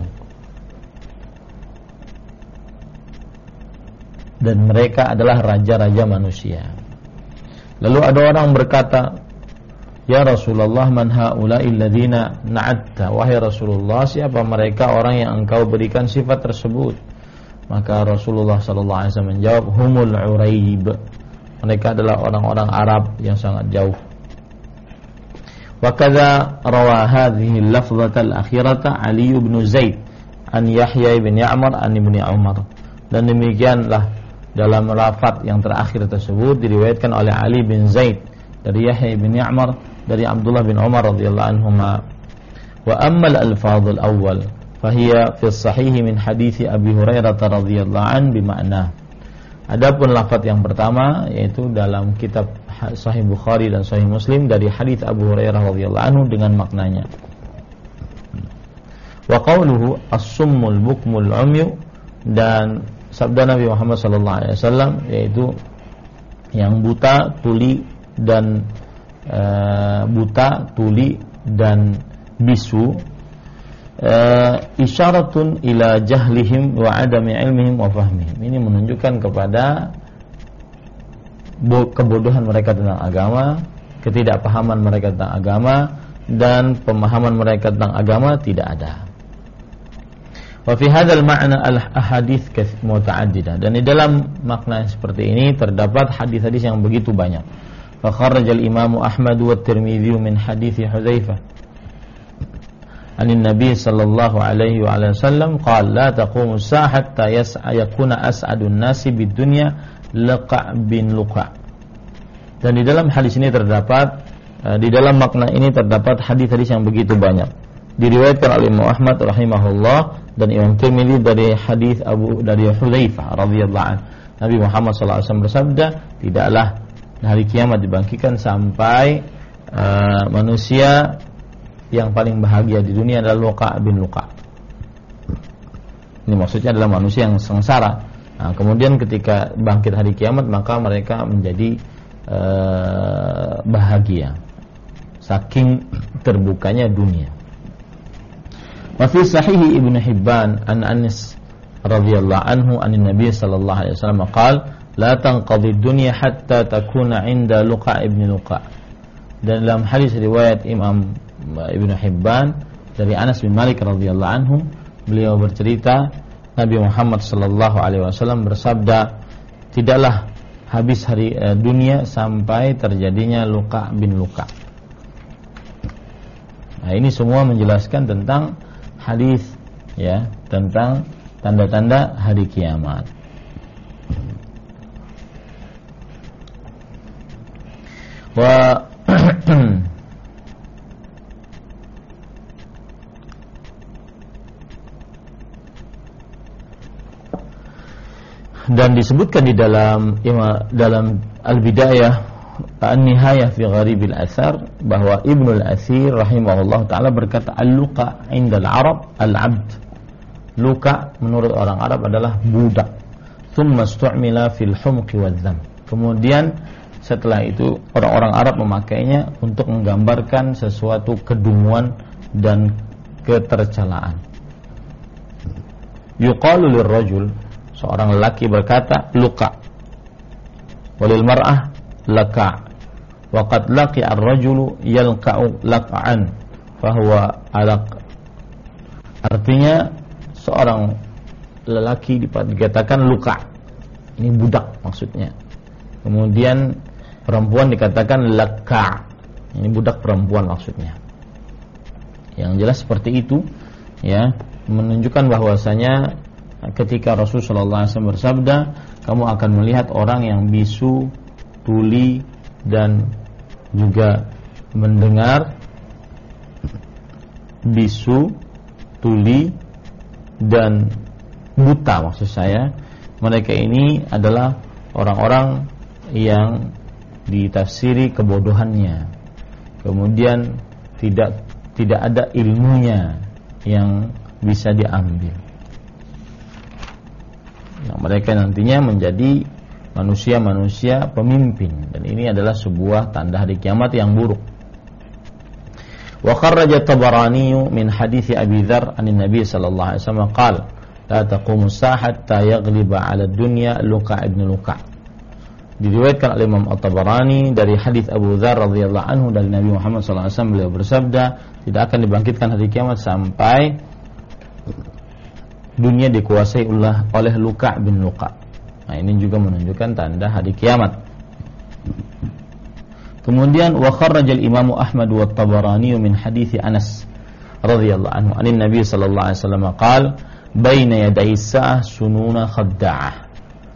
dan mereka adalah raja-raja manusia. Lalu ada orang berkata, ya Rasulullah, man haula'i alladziina na'atta, wahai Rasulullah, siapa mereka orang yang engkau berikan sifat tersebut? Maka Rasulullah sallallahu alaihi wasallam menjawab, humul uraib, mereka adalah orang-orang Arab yang sangat jauh. Wa kadza rawa hadhihi al-lafzata al-akhirata Ali bin Zaid an Yahya bin Ya'mar an Ibnu Umar. Dan demikianlah dalam lafaz yang terakhir tersebut diriwayatkan oleh Ali bin Zaid dari Yahya bin Ya'mar dari Abdullah bin Umar radhiyallahu anhuma. Wa amma al-alfaz al-awwal fahiya fi sahih min hadits Abi Hurairah radhiyallahu an bima'na. Adapun lafaz yang pertama yaitu dalam kitab Sahih Bukhari dan Sahih Muslim dari hadits Abu Hurairah radhiyallahu anhu dengan maknanya. Wa qawluhu as-summul bukmul umyu, dan sabda Nabi Muhammad sallallahu alaihi wasallam yaitu yang buta, tuli dan buta, tuli dan bisu, isyaratun ila jahlihim wa adami ilmihim wa fahmihim. Ini menunjukkan kepada kebodohan mereka tentang agama, ketidakpahaman mereka tentang agama, dan pemahaman mereka tentang agama tidak ada. Wa fi hadzal ma'na al-ahadits muta'addidah, dan di dalam makna seperti ini terdapat hadis-hadis yang begitu banyak. Fa kharraja al-Imam Ahmad wa Tirmidzi min hadits Hudzaifah an Nabi sallallahu alaihi wa sallam qala la taqumu as-sa'ah hatta yakuna as'adun nasi bid-dunya Luqa' bin Luqa'. Dan di dalam hadis ini terdapat, di dalam makna ini terdapat hadis-hadis yang begitu banyak. Diriwayatkan oleh Imam Ahmad rahimahullah dan Imam Tirmidzi dari hadis dari Hudzaifah radhiyallahu anhu. Nabi Muhammad sallallahu alaihi wasallam bersabda, tidaklah hari kiamat dibangkitkan sampai manusia yang paling bahagia di dunia adalah Luqa' bin Luqa'. Ini maksudnya adalah manusia yang sengsara. Nah, kemudian ketika bangkit hari kiamat maka mereka menjadi bahagia saking terbukanya dunia. Wa fi sahih Ibnu Hibban an Anas radhiyallahu anhu an Nabi sallallahu alaihi wasallam qala la tanqadhi dunya hatta takuna 'inda Luqa' ibn Luqa'. Dan dalam hadis riwayat Imam Ibnu Hibban dari Anas bin Malik radhiyallahu anhu, beliau bercerita Nabi Muhammad sallallahu alaihi wasallam bersabda, tidaklah habis hari dunia sampai terjadinya Luqa' bin Luqa'. Nah, ini semua menjelaskan tentang hadis ya, tentang tanda-tanda hari kiamat. Wa dan disebutkan di dalam Al-Bidayah An-Nihayah fi Gharibil Athar bahwa Ibnu Al-Athir rahimahullah taala berkata al-luqa' indal Arab al-'abd. Luqa' menurut orang Arab adalah budak. Tsumma istu'mila fil humqi wadh-dham. Kemudian setelah itu orang-orang Arab memakainya untuk menggambarkan sesuatu kedunguan dan ketercelaan. Yuqalu lirrajul, seorang lelaki berkata luqa', walil mar'ah laka', wa qad laqi'a ar-rajulu yalqa'u laq'an fahuwa alaq. Artinya seorang lelaki dikatakan luqa', ini budak maksudnya. Kemudian perempuan dikatakan laka', ini budak perempuan maksudnya. Yang jelas seperti itu ya, menunjukkan bahwasanya ketika Rasulullah SAW bersabda, kamu akan melihat orang yang bisu, tuli, dan juga mendengar. Bisu, tuli, dan buta maksud saya. Mereka ini adalah orang-orang yang ditafsiri kebodohannya, kemudian tidak ada ilmunya yang bisa diambil. Nah, mereka nantinya menjadi manusia-manusia pemimpin, dan ini adalah sebuah tanda hari kiamat yang buruk. Wa kharraja Tabarani min hadits Abi Dzar an Nabi sallallahu alaihi wasallam qala la taqumu as-sa'ah hatta yaghliba 'ala ad-dunya Luqa' ibn Luqa'. Diriwayatkan oleh Imam At-Tabarani dari hadis Abu Dzar radhiyallahu anhu dari Nabi Muhammad sallallahu alaihi wasallam, beliau bersabda, tidak akan dibangkitkan hari kiamat sampai dunia dikuasai oleh Luqa' bin Luqa'. Nah, ini juga menunjukkan tanda hari kiamat. Kemudian wa kharraja al-Imam Ahmad wa At-Tabarani min hadits Anas radhiyallahu anhu an Nabi sallallahu alaihi wasallam qala baina yaday as-sa'ah sununa khadda'ah.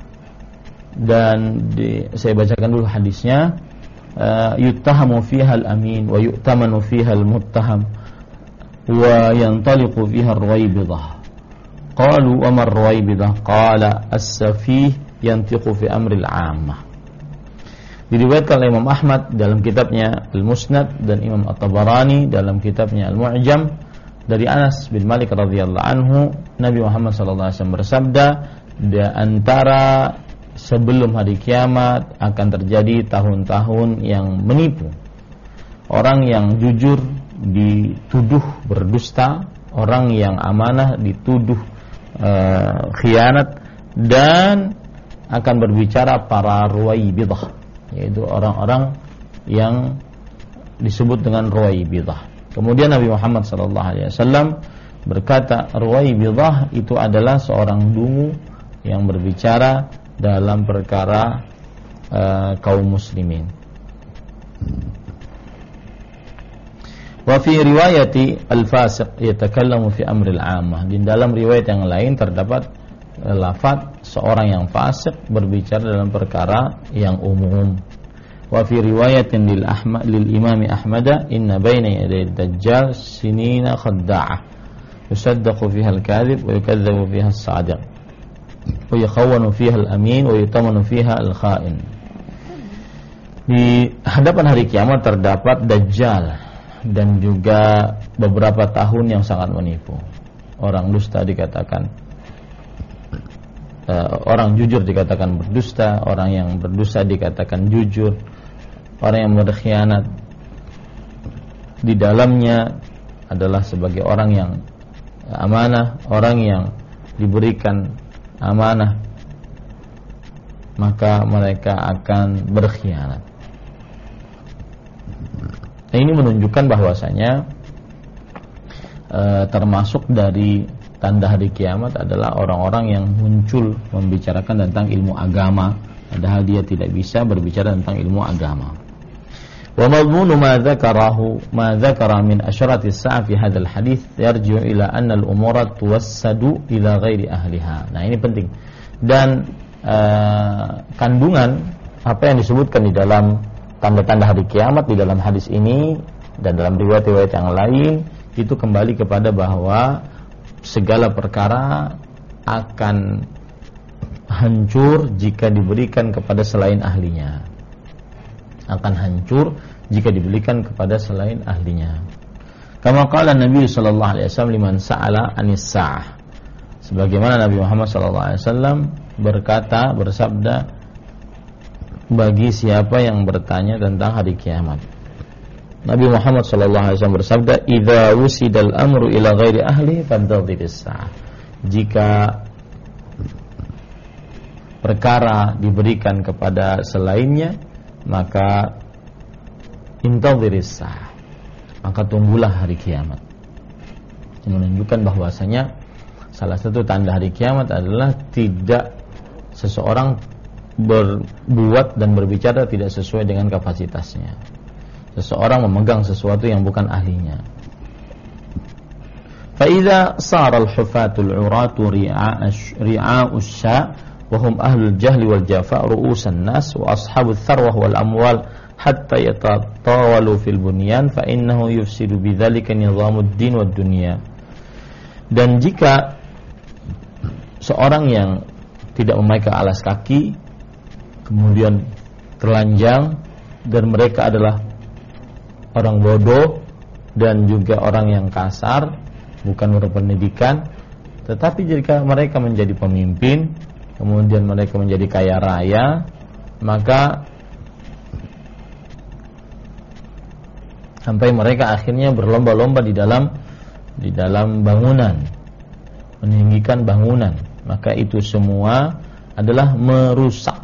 Dan saya bacakan dulu hadisnya. Yuttahamu fiha al-amin wa yu'tamanu fiha al-muttaham wa yantaliqu fiha ar-ruwaybidah. Qalu wa ma ar-ruwaybidah? Qala as-safih yantiqu fi amri al-'ammah. Diriwayatkan oleh Imam Ahmad dalam kitabnya Al-Musnad dan Imam At-Tabarani dalam kitabnya Al-Mu'jam dari Anas bin Malik radhiyallahu anhu, Nabi Muhammad sallallahu alaihi wasallam bersabda, di antara sebelum hari kiamat akan terjadi tahun-tahun yang menipu. orang yang jujur dituduh berdusta, orang yang amanah dituduh khianat, dan akan berbicara para ruwaibidah, yaitu orang-orang yang disebut dengan ruwaibidah. Kemudian Nabi Muhammad SAW berkata, ruwaibidah itu adalah seorang dungu yang berbicara dalam perkara kaum muslimin. Wa fi riwayati al-fasiq yatakallamu fi amril 'ammah. Di dalam riwayat yang lain terdapat lafaz seorang yang fasik berbicara dalam perkara yang umum. Wa fi riwayatin lil Imam Ahmad, inna baina yaday ad-dajjal sinina khadda'ah yusaddaqu fiha al-kadhib wa yukadzdzabu fiha as-sadiq wa yakhawwanu fiha al-amin wa yutamanu fiha al-kha'in. Di hadapan hari kiamat terdapat dajjal dan juga beberapa tahun yang sangat menipu. Orang dusta dikatakan, orang jujur dikatakan berdusta, orang yang berdusta dikatakan jujur, orang yang berkhianat di dalamnya adalah sebagai orang yang amanah, orang yang diberikan amanah, maka mereka akan berkhianat. Nah, ini menunjukkan bahwasanya termasuk dari tanda hari kiamat adalah orang-orang yang muncul membicarakan tentang ilmu agama, padahal dia tidak bisa berbicara tentang ilmu agama. Wa madmunu ma dzakara min asyrati as-sa'a fi hadzal hadits yarji'u ila anna al-umura tuwassadu ila ghairi ahliha. Nah, ini penting. Dan kandungan apa yang disebutkan di dalam tanda-tanda hari kiamat di dalam hadis ini dan dalam riwayat-riwayat yang lain itu kembali kepada bahwa segala perkara akan hancur jika diberikan kepada selain ahlinya. Akan hancur jika diberikan kepada selain ahlinya. Kama qala Nabi sallallahu alaihi wasallam liman sa'ala anis sa'ah. Sebagaimana Nabi Muhammad sallallahu alaihi wasallam bersabda bagi siapa yang bertanya tentang hari kiamat. Nabi Muhammad sallallahu alaihi wasallam bersabda, "Idza wusidal amru ila ghairi ahli fantadhiris sa'ah." Jika perkara diberikan kepada selainnya, maka intadhiris sa'ah, maka tunggulah hari kiamat. Ini menunjukkan bahwasanya salah satu tanda hari kiamat adalah tidak seseorang berbuat dan berbicara tidak sesuai dengan kapasitasnya. Seseorang memegang sesuatu yang bukan ahlinya. Fa idza sara al-hufatul 'uratu ri'a'us sya' wa hum ahlul jahli wal jafa' ru'usan nas wa ashabul tharwah wal amwal hatta yatatawalu fil bunyan fa innahu yufsidu bidzalika nizamud din wad dunya. Dan jika seorang yang tidak memakai alas kaki kemudian telanjang dan mereka adalah orang bodoh dan juga orang yang kasar, bukan berpendidikan, tetapi jika mereka menjadi pemimpin kemudian mereka menjadi kaya raya, maka sampai mereka akhirnya berlomba-lomba di dalam bangunan, meninggikan bangunan, maka itu semua adalah merusak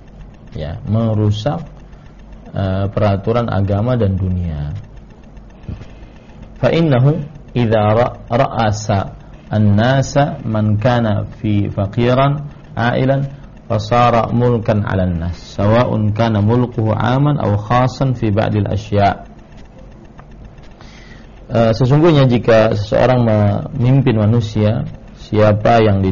peraturan agama dan dunia. Fa innahu idza ra'asa an-nasa man kana fi faqiran ailan fasara mulkan 'ala an-nas sawa'un kana mulkuhu 'aman aw khasan fi ba'dil asya'. Sesungguhnya jika seseorang memimpin manusia, siapa yang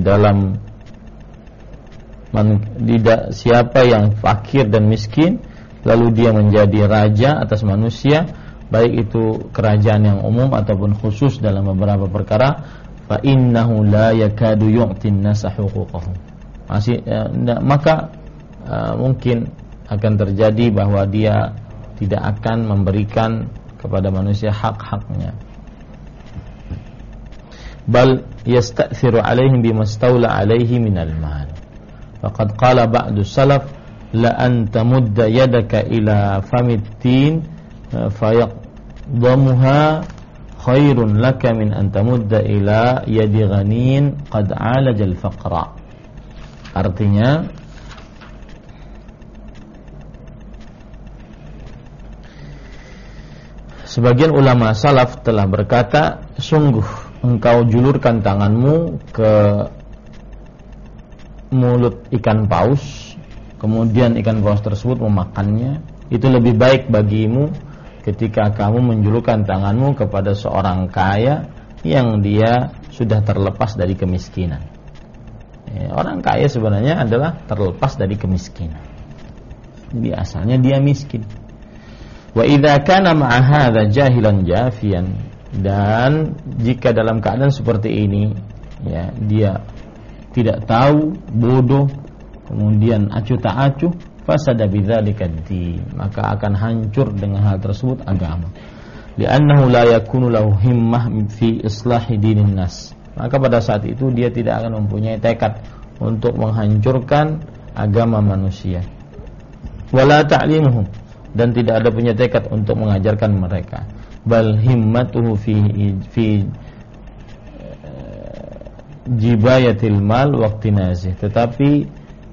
siapa yang fakir dan miskin, lalu dia menjadi raja atas manusia, baik itu kerajaan yang umum ataupun khusus dalam beberapa perkara, fa innahu la yakadu yu'tin nasa huquqahum. Maka mungkin akan terjadi bahwa dia tidak akan memberikan kepada manusia hak-haknya. Bal yasta'thiru alaihim bimastawla alaihi minal mal. Faqad qala ba'du salaf la an tamudda yadaka ila famid tin dhamuha khairun laka min an tamudda ila yadi ghanin qad alajal faqra. Artinya sebagian ulama salaf telah berkata, sungguh engkau julurkan tanganmu ke mulut ikan paus, kemudian ikan paus tersebut memakannya, itu lebih baik bagimu ketika kamu menjulurkan tanganmu kepada seorang kaya yang dia sudah terlepas dari kemiskinan. Orang kaya sebenarnya adalah terlepas dari kemiskinan. Jadi asalnya dia miskin. Wa idza kana ma'a hadza jahilan jafian, dan jika dalam keadaan seperti ini ya dia tidak tahu, bodoh, kemudian acuh tak acuh, fasada bidzalika ad-din, maka akan hancur dengan hal tersebut agama. Li'annahu la yakunu lahu himmah fi islahi dinin nas, maka pada saat itu dia tidak akan mempunyai tekad untuk menghancurkan agama manusia. Wala ta'limuhum, dan tidak ada punya tekad untuk mengajarkan mereka. Bal himmatuhu fi jibayatil mal waqtinazih, tetapi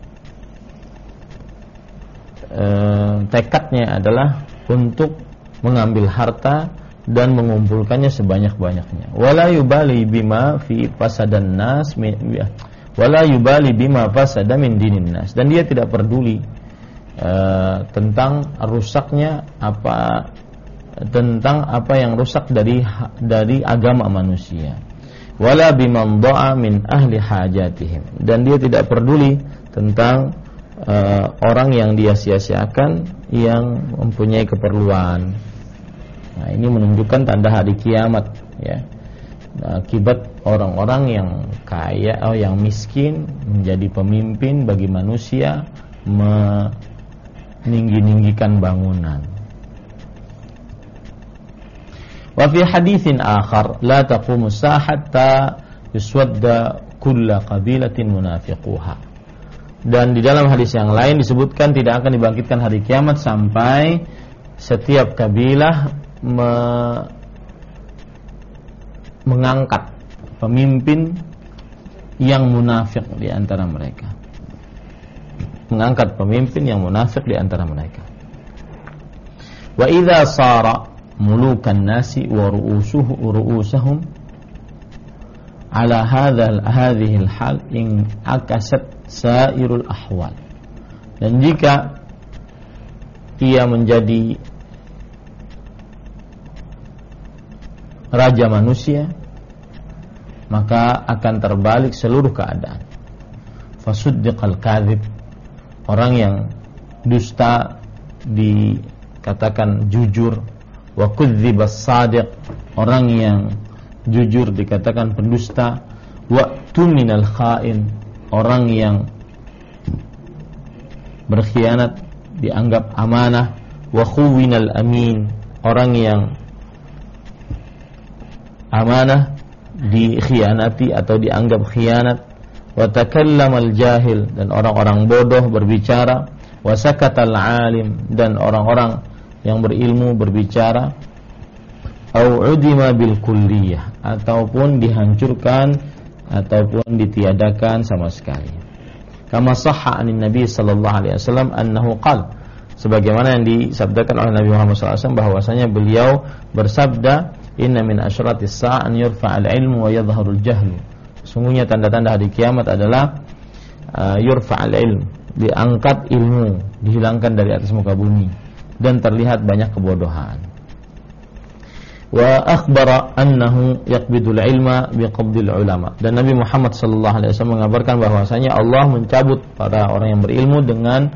tekadnya adalah untuk mengambil harta dan mengumpulkannya sebanyak-banyaknya. Wala yubali bima fi fasadan nas, wala yubali bima fasada min dinin nas, dan dia tidak peduli tentang rusaknya tentang apa yang rusak dari agama manusia. Wala biman dha'a min ahli hajatihim, dan dia tidak peduli tentang orang yang dia sia-siakan yang mempunyai keperluan. Nah, ini menunjukkan tanda hari kiamat ya. Nah, akibat orang-orang yang kaya atau yang miskin menjadi pemimpin bagi manusia, meninggi-ninggikan bangunan. Wa fi haditsin akhar la taqumu hatta yuswadda kullu qabilatin munafiquha. Dan di dalam hadis yang lain disebutkan tidak akan dibangkitkan hari kiamat sampai setiap kabilah mengangkat pemimpin yang munafik di antara mereka. Mengangkat pemimpin yang munafik di antara mereka. Wa idza sara mulukan nasi wa ru'usahum ala hadhihi al-hal in akasat sairul ahwal. Dan jika ia menjadi raja manusia, maka akan terbalik seluruh keadaan. Fasuddiqal kadhib, orang yang dusta dikatakan jujur. Wa kudzibas shadiq, orang yang jujur dikatakan pendusta. Wa tuminal khain, orang yang berkhianat dianggap amanah. Wa khuwinal amin, orang yang amanah dikhianati atau dianggap khianat. Wa takallamal jahil, dan orang-orang bodoh berbicara. Wa sakatal alim, dan orang-orang yang berilmu berbicara. Au udima bil kulliyah, ataupun dihancurkan ataupun ditiadakan sama sekali. Kama sahha anin Nabi sallallahu alaihi wasallam annahu qala, sebagaimana yang disabdakan oleh Nabi Muhammad sallallahu alaihi wasallam bahwasanya beliau bersabda, inna min asyratis sa'a an yurfa'al ilmu wa yadhharul jahlu. Sungguhnya tanda-tanda hari kiamat adalah yurfa'al ilm, diangkat ilmu, dihilangkan dari atas muka bumi, dan terlihat banyak kebodohan. Wa akhbara annahu yaqbidul ilma biqabdil ulama, dan Nabi Muhammad sallallahu alaihi wasallam mengabarkan bahwasanya Allah mencabut para orang yang berilmu dengan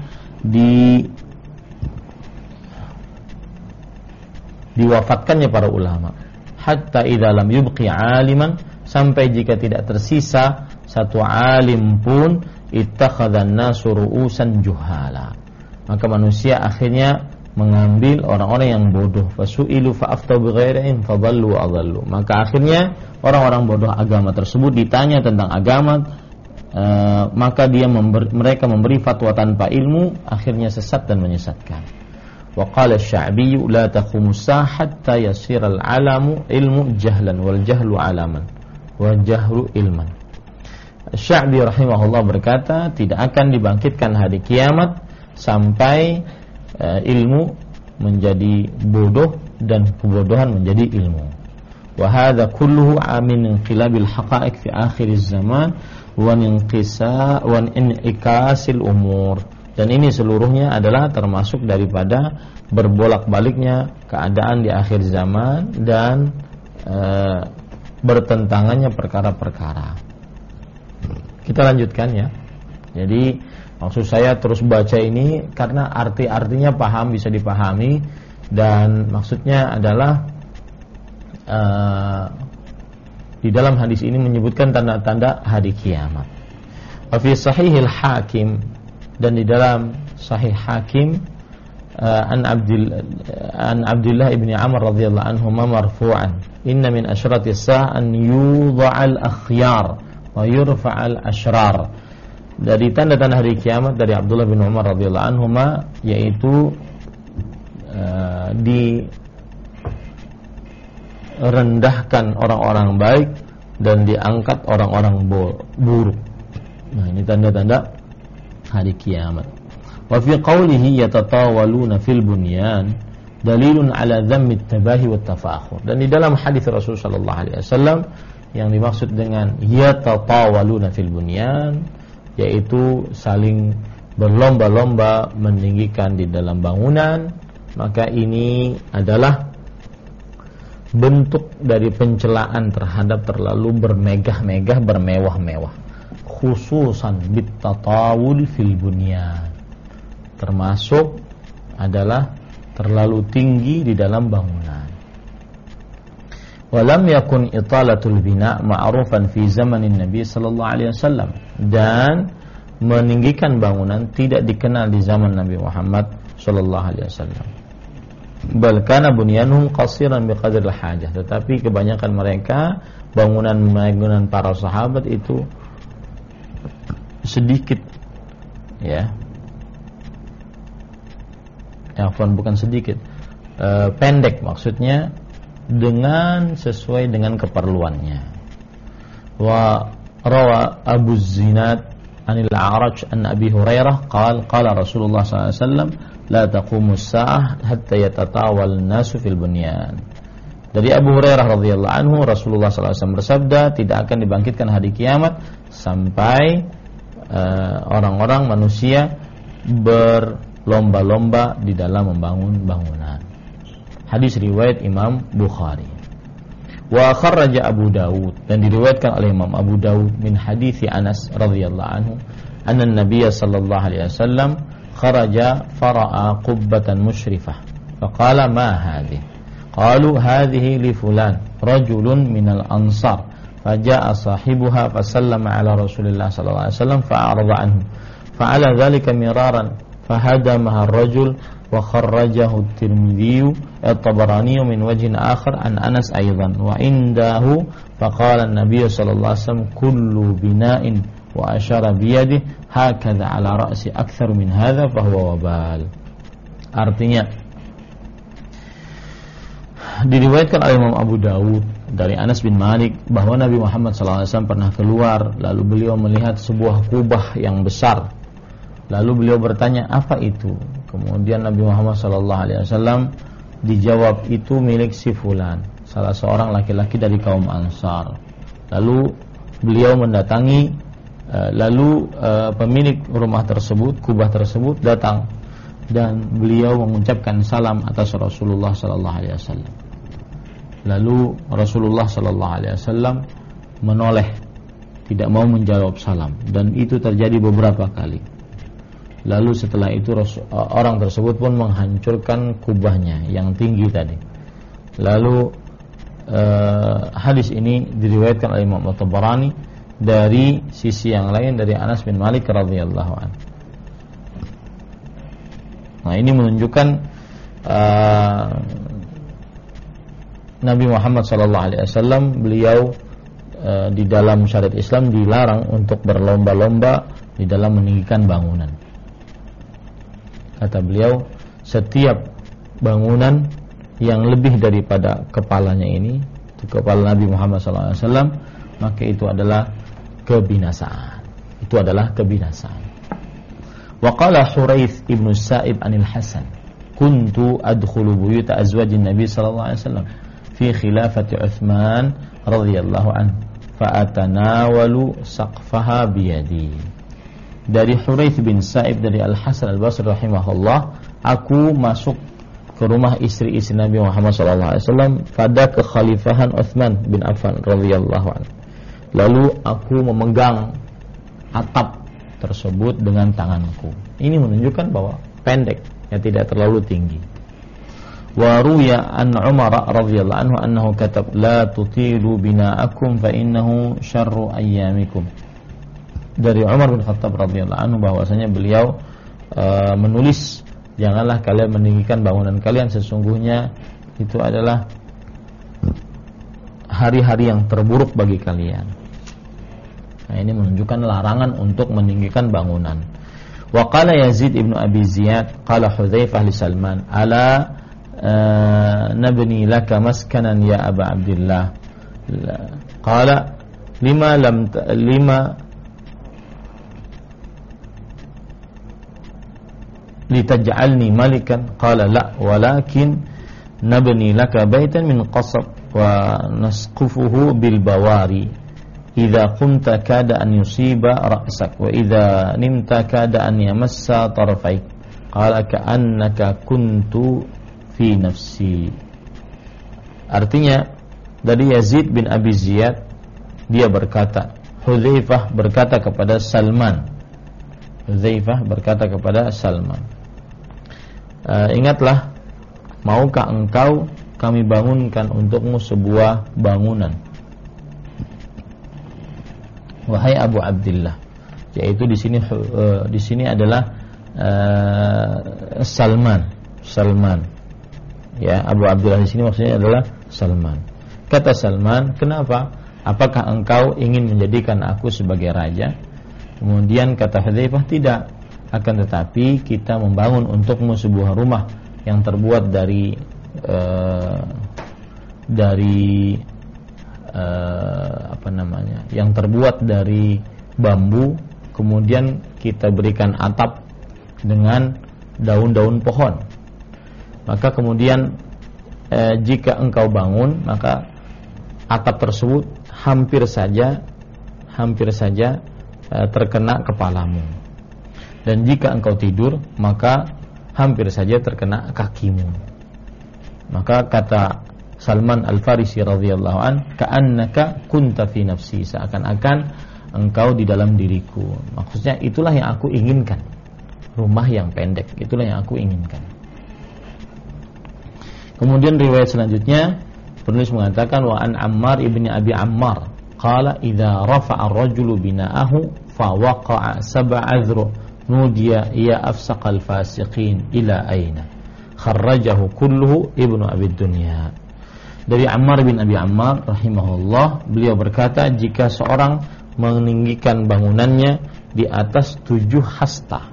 diwafatkannya para ulama. Hatta idza lam yubqi aliman, sampai jika tidak tersisa satu alim pun, ittakhadhan nasu ru'usan juhala, maka manusia akhirnya mengambil orang-orang yang bodoh. Fasu'ilu fa'aftau bighairihim fadallu wa adallu, maka akhirnya orang-orang bodoh agama tersebut ditanya tentang agama, maka mereka memberi fatwa tanpa ilmu, akhirnya sesat dan menyesatkan. Wa qala asy-Sya'bi la taqumus sa'a hatta yasira al-'alamu ilmu jahlan wal jahlu 'alaman wa jahlu ilman. Sya'bi rahimahullah berkata, tidak akan dibangkitkan hari kiamat sampai ilmu menjadi bodoh dan kebodohan menjadi ilmu. Wa hadza kulluhu min inqilabil haqa'iq fi akhiriz zaman wa inqikasil umur. Dan ini seluruhnya adalah termasuk daripada berbolak-baliknya keadaan di akhir zaman dan bertentangannya perkara-perkara. Kita lanjutkan ya. Jadi maksud saya terus baca ini karena arti-artinya bisa dipahami, dan maksudnya adalah di dalam hadis ini menyebutkan tanda-tanda hari kiamat. Wa fi sahihil Hakim, dan di dalam Sahih Hakim an Abdullah ibn Amr radhiyallahu anhu marfu'an, inna min asyratis sa'a an yudha'al akhyar wa yurfa'al ashrar. Dari tanda-tanda hari kiamat dari Abdullah bin Umar radhiyallahu anhu yaitu direndahkan orang-orang baik dan diangkat orang-orang buruk. Nah, ini tanda-tanda hari kiamat. Wa fi qawlihi yatatawaluna fil bunyan dalilun ala dhammi at-tabahi wat tafakhur. Dan di dalam hadis Rasul sallallahu alaihi wasallam yang dimaksud dengan yatatawaluna fil bunyan yaitu saling berlomba-lomba meninggikan di dalam bangunan, maka ini adalah bentuk dari pencelaan terhadap terlalu bermegah-megah, bermewah-mewah, khususan bittatawul fil bunyan, termasuk adalah terlalu tinggi di dalam bangunan. Walam yakun italatul bina ma'rufan fi zamanin Nabi sallallahu alaihi wasallam, dan meninggikan bangunan tidak dikenal di zaman Nabi Muhammad sallallahu alaihi wasallam. Bal kana bunyanuhum qasiran biqadril hajah, tetapi kebanyakan mereka bangunan para sahabat itu sedikit ya. Bukan sedikit, pendek maksudnya, dengan sesuai dengan keperluannya. Wa rawa Abu Zinad anil A'raj an Abi Hurairah qala Rasulullah sallallahu alaihi wasallam la taqumu as-sa'ah hatta yatatawal an-nasu fil bunyan. Dari Abu Hurairah radhiyallahu anhu, Rasulullah sallallahu alaihi wasallam bersabda, tidak akan dibangkitkan hari kiamat sampai orang-orang manusia berlomba-lomba di dalam membangun bangunan. Hadis riwayat Imam Bukhari. Wa kharraja Abu Dawud, dan diriwayatkan oleh Imam Abu Dawud min hadits Anas radhiyallahu anhu anna an-nabiy sallallahu alaihi wasallam kharaja fara'a qubbatan musyrifah faqala ma hadhihi, qalu hadhihi li fulan rajulun minal ansar faja'a sahibuha fasallama ala Rasulillah sallallahu alaihi wasallam fa'arada anhu fa'ala dhalika miraran fahadamaha ar-rajul wa kharrajahu at-Tirmidzi at-Tabarani min wajhin akhar an Anas aidan wa indahu faqala an-nabiy sallallahu alaihi wasallam kullu bina'in wa asyara bi yadihi hakadha ala ra'si akthar min hadha fa huwa wabal. Artinya diriwayatkan oleh Imam Abu Dawud dari Anas bin Malik bahwa Nabi Muhammad sallallahu alaihi wasallam pernah keluar, lalu beliau melihat sebuah kubah yang besar. Lalu beliau bertanya, apa itu? Kemudian Nabi Muhammad SAW dijawab, itu milik si fulan, salah seorang laki-laki dari kaum Ansar. Lalu beliau mendatangi, pemilik rumah tersebut, kubah tersebut datang, dan beliau mengucapkan salam atas Rasulullah SAW. Lalu Rasulullah SAW menoleh, tidak mau menjawab salam, dan itu terjadi beberapa kali. Lalu setelah itu orang tersebut pun menghancurkan kubahnya yang tinggi tadi. Lalu hadis ini diriwayatkan oleh Imam At-Tabarani dari sisi yang lain dari Anas bin Malik radhiyallahu anhu. Nah, ini menunjukkan Nabi Muhammad SAW beliau di dalam syariat Islam dilarang untuk berlomba-lomba di dalam meninggikan bangunan. Kata beliau, setiap bangunan yang lebih daripada kepalanya ini, itu kepala Nabi Muhammad SAW, maka itu adalah kebinasaan. Itu adalah kebinasaan. Wa qala Huraits ibn Sa'ib anil Hasan, kuntu adkhulu buyuta azwajin Nabi sallallahu alaihi wasallam fi khilafati Utsman radhiyallahu anhu fa atanawalu saqfaha biyadi. Dari Huraits bin Sa'ib dari Al Hasan Al Basri rahimahullah, aku masuk ke rumah istri-istri Nabi Muhammad SAW pada kekhalifahan Utsman bin Affan radhiyallahu anhu. Lalu aku memegang atap tersebut dengan tanganku. Ini menunjukkan bahwa pendek, ya, tidak terlalu tinggi. Wa ruya an Umar radhiyallahu anhu annahu katab la tutilu bina'akum fa innahu syarru ayyamikum. Dari Umar bin Khattab radhiyallahu anhu bahwasanya beliau menulis, janganlah kalian meninggikan bangunan kalian, sesungguhnya itu adalah hari-hari yang terburuk bagi kalian. Nah, ini menunjukkan larangan untuk meninggikan bangunan. Wa qala Yazid ibnu Abi Ziyad qala Hudzaifah li Salman ala nabni laka maskanan ya Aba Abdullah, qala lima litaj'alni malikan, qala la walakin nabni laka baitan min qasab wa nasqufuhu bil bawari idza qumta kada an yusiba ra'sak wa idza nimta kada an yamassa tarfaik, qala ka'annaka kuntu fi nafsi. Artinya dari Yazid bin Abi Ziyad, dia berkata, Hudzaifah berkata kepada Salman, Hudzaifah berkata kepada Salman, ingatlah, maukah engkau kami bangunkan untukmu sebuah bangunan, wahai Abu Abdullah, yaitu di sini adalah Salman, ya, Abu Abdullah di sini maksudnya adalah Salman. Kata Salman, kenapa? Apakah engkau ingin menjadikan aku sebagai raja? Kemudian kata Hudzaifah, tidak, akan tetapi kita membangun untukmu sebuah rumah yang terbuat dari yang terbuat dari bambu, kemudian kita berikan atap dengan daun-daun pohon. Maka kemudian jika engkau bangun, maka atap tersebut hampir saja terkena kepalamu, dan jika engkau tidur, maka hampir saja terkena kakimu. Maka kata Salman Al-Farisi radhiyallahu an, ka'annaka kunta fi nafsi, seakan-akan engkau di dalam diriku. Maksudnya itulah yang aku inginkan, rumah yang pendek, itulah yang aku inginkan. Kemudian riwayat selanjutnya penulis mengatakan, wa an Ammar ibni Abi Ammar qala idza rafa'a ar-rajulu bina'ahu fa waqa'a sab'a adhru nudiya ya afsaqal fasiqin ila aina, kharrajahu kulluhu Ibnu Abi Dunya. Dari Ammar bin Abi Ammar rahimahullah, beliau berkata, jika seorang meninggikan bangunannya di atas 7 hasta,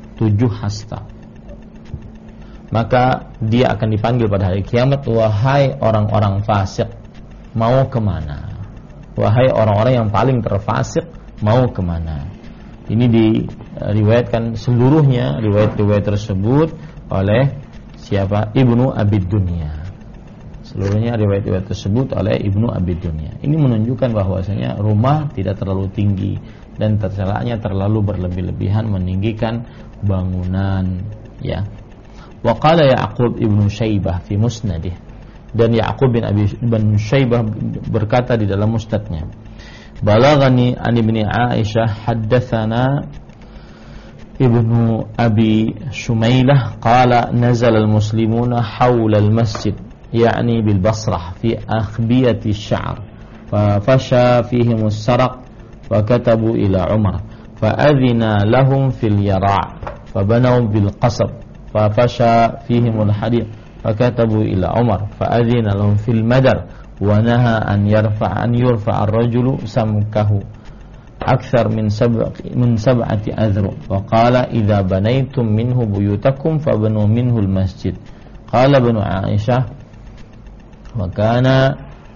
maka dia akan dipanggil pada hari kiamat, wahai orang-orang fasik, mau kemana? Wahai orang-orang yang paling terfasik, mau kemana? Ini diriwayatkan seluruhnya, riwayat-riwayat tersebut oleh siapa? Ibnu Abi Dunya. Seluruhnya riwayat-riwayat tersebut oleh Ibnu Abi Dunya. Ini menunjukkan bahwasanya rumah tidak terlalu tinggi dan tercelanya terlalu berlebih-lebihan meninggikan bangunan, ya. Wa qala Ya'qub ibnu Syaibah fi musnadih, dan Ya'qub bin Syaibah berkata di dalam musnadnya, balaghani an ibni Aisyah haddatsana ibnu Abi Shumailah qala nazala al-muslimuna hawla al-masjid يعني بالبصرة في أخبية الشعر ففشى فيهم السرق فكتبوا إلى عمر فأذن لهم في اليراع فبنوا بالقصب ففشى فيهم الحديد فكتبوا إلى عمر فأذن لهم في المدر ونهى أن يرفع الرجل سمكه أكثر من 7 أذرع وقال إذا بنيتم منه بيوتكم فبنوا منه المسجد Qala Ibnu Aisyah wa kana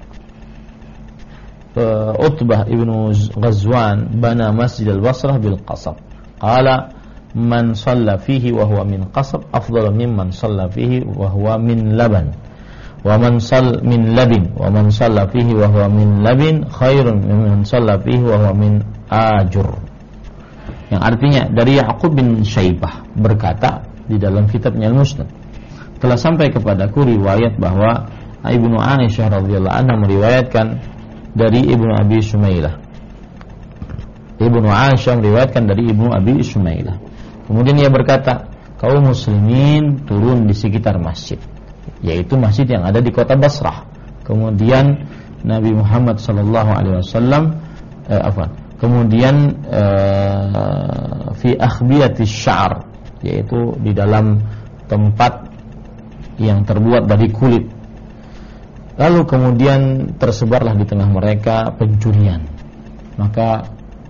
Utbah ibnu Ghazwan bana Masjid al-Basrah bil Qasab. Qala man shalla fihi wa huwa min qasab afdalu mimman shalla fihi wa huwa min laban. Wa man shall min labin wa man shalla fihi wa huwa min labin khairun mimman shalla fihi wa huwa min ajur. Yang artinya dari Ya'qub bin Syaibah berkata di dalam kitabnya Al-Musnad, telah sampai kepadaku riwayat bahwa Ibnu Aisyah radhiyallahu anha meriwayatkan dari Ibnu Abi Sumailah. Ibnu Aisyah meriwayatkan dari Ibnu Abi Sumailah. Kemudian ia berkata, kaum muslimin turun di sekitar masjid, yaitu masjid yang ada di kota Basrah. Kemudian Nabi Muhammad sallallahu alaihi wasallam kemudian fi akhbiyatis sya'ar, yaitu di dalam tempat yang terbuat dari kulit. Lalu kemudian tersebarlah di tengah mereka pencurian. Maka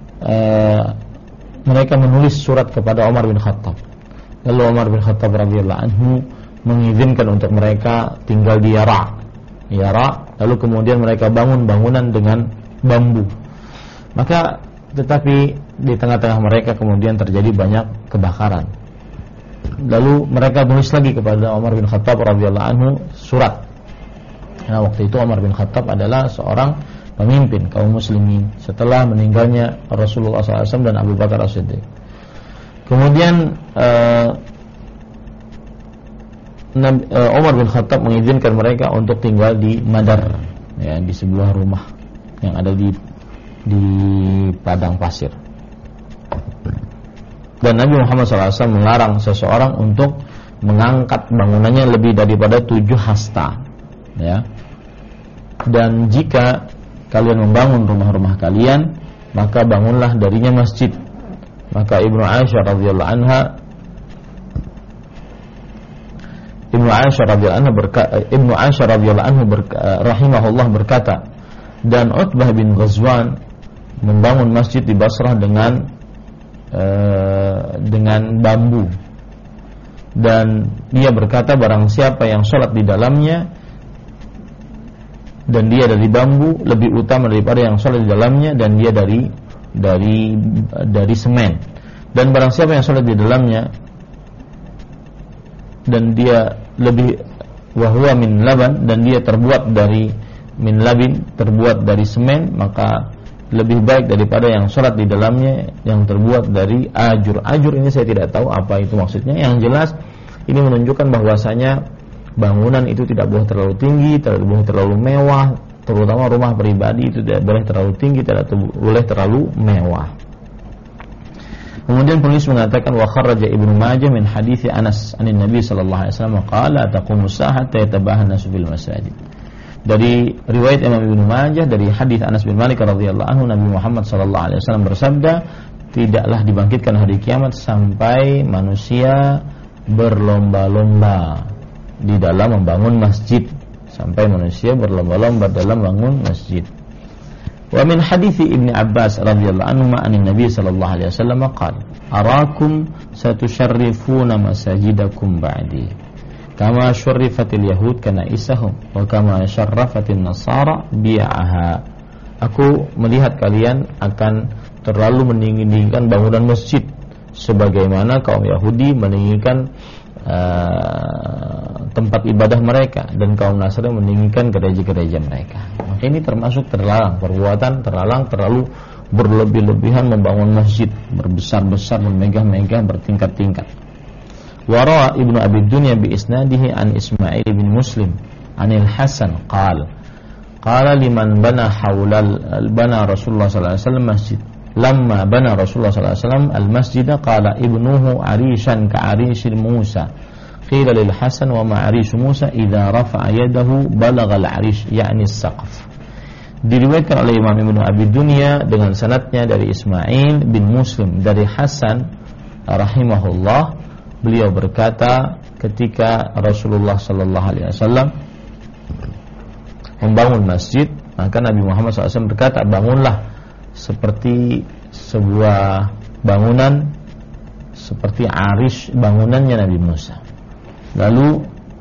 mereka menulis surat kepada Umar bin Khattab. Lalu Umar bin Khattab radhiyallahu anhu mengizinkan untuk mereka tinggal di Yara. Lalu kemudian mereka bangun bangunan dengan bambu. Maka tetapi di tengah-tengah mereka kemudian terjadi banyak kebakaran. Lalu mereka menulis lagi kepada Umar bin Khattab radhiyallahu anhu surat. Nah, waktu itu Umar bin Khattab adalah seorang pemimpin kaum muslimin setelah meninggalnya Rasulullah SAW dan Abu Bakar As-Siddiq. Kemudian Umar bin Khattab mengizinkan mereka untuk tinggal di Madar, ya, di sebuah rumah yang ada di padang pasir. Dan Nabi Muhammad SAW melarang seseorang untuk mengangkat bangunannya lebih daripada 7 hasta, ya. Dan jika kalian membangun rumah-rumah kalian, maka bangunlah darinya masjid. Maka Ibnu Aisyah radhiyallahu anha rahimahullah berkata, dan Utbah bin Ghazwan membangun masjid di Basrah dengan bambu. Dan dia berkata, barang siapa yang sholat di dalamnya dan dia dari bambu lebih utama daripada yang sholat di dalamnya dan dia dari semen. Dan barang siapa yang sholat di dalamnya dan dia lebih wahwa min laban, dan dia terbuat dari min labin, terbuat dari semen, maka lebih baik daripada yang sholat di dalamnya yang terbuat dari ajur. Ajur ini saya tidak tahu apa itu maksudnya. Yang jelas ini menunjukkan bahwasanya bangunan itu tidak boleh terlalu tinggi, tidak boleh terlalu mewah, terutama rumah pribadi itu tidak boleh terlalu tinggi, tidak boleh terlalu mewah. Kemudian penulis mengatakan wa kharraja Ibnu Majah min hadits Anas anin Nabi sallallahu alaihi wasallam qala taqumu sa'ata yatabahan nasu fil masajid. Dari riwayat Imam Ibnu Majah dari hadis Anas bin Malik radhiyallahu anhu, Nabi Muhammad sallallahu alaihi wasallam bersabda, tidaklah dibangkitkan hari kiamat sampai manusia berlomba-lomba di dalam membangun masjid, sampai manusia berlomba-lomba dalam bangun masjid. Wa min hadithi Ibnu Abbas radhiyallahu anhu ma'an Nabi sallallahu alaihi wasallam qala arakum satusharrifuna masajidakum ba'di kama syarrifatil yahud kana isahum wa kama syarrafatin nasara bi'aha. Aku melihat kalian akan terlalu meninggikan bangunan masjid sebagaimana kaum Yahudi meninggikan tempat ibadah mereka dan kaum Nasrani meninggikan gereja-gereja mereka. Maka ini termasuk terlarang, perbuatan terlarang, terlalu berlebih-lebihan membangun masjid, berbesar-besar, memegah-megah, bertingkat-tingkat. Wara Ibnu Abi Dunya bi isnadihi an Ismail bin Muslim anil Hasan qala liman bana haulal bana Rasulullah sallallahu alaihi wasallam masjid lamma bana Rasulullah sallallahu alaihi wasallam al-masjid qala ibnuhu arishan ka arishil Musa qila lil Hasan wa ma arish Musa idza rafa'a yadahu balagha al-arish ya'ni as-saqf. Diriwayatkan oleh Imam Ibnu Abi Dunya dengan sanadnya dari Ismail bin Muslim dari Hasan rahimahullah, beliau berkata ketika Rasulullah sallallahu alaihi wasallam membangun masjid, maka Nabi Muhammad SAW berkata, bangunlah seperti sebuah bangunan seperti arish bangunannya Nabi Musa. Lalu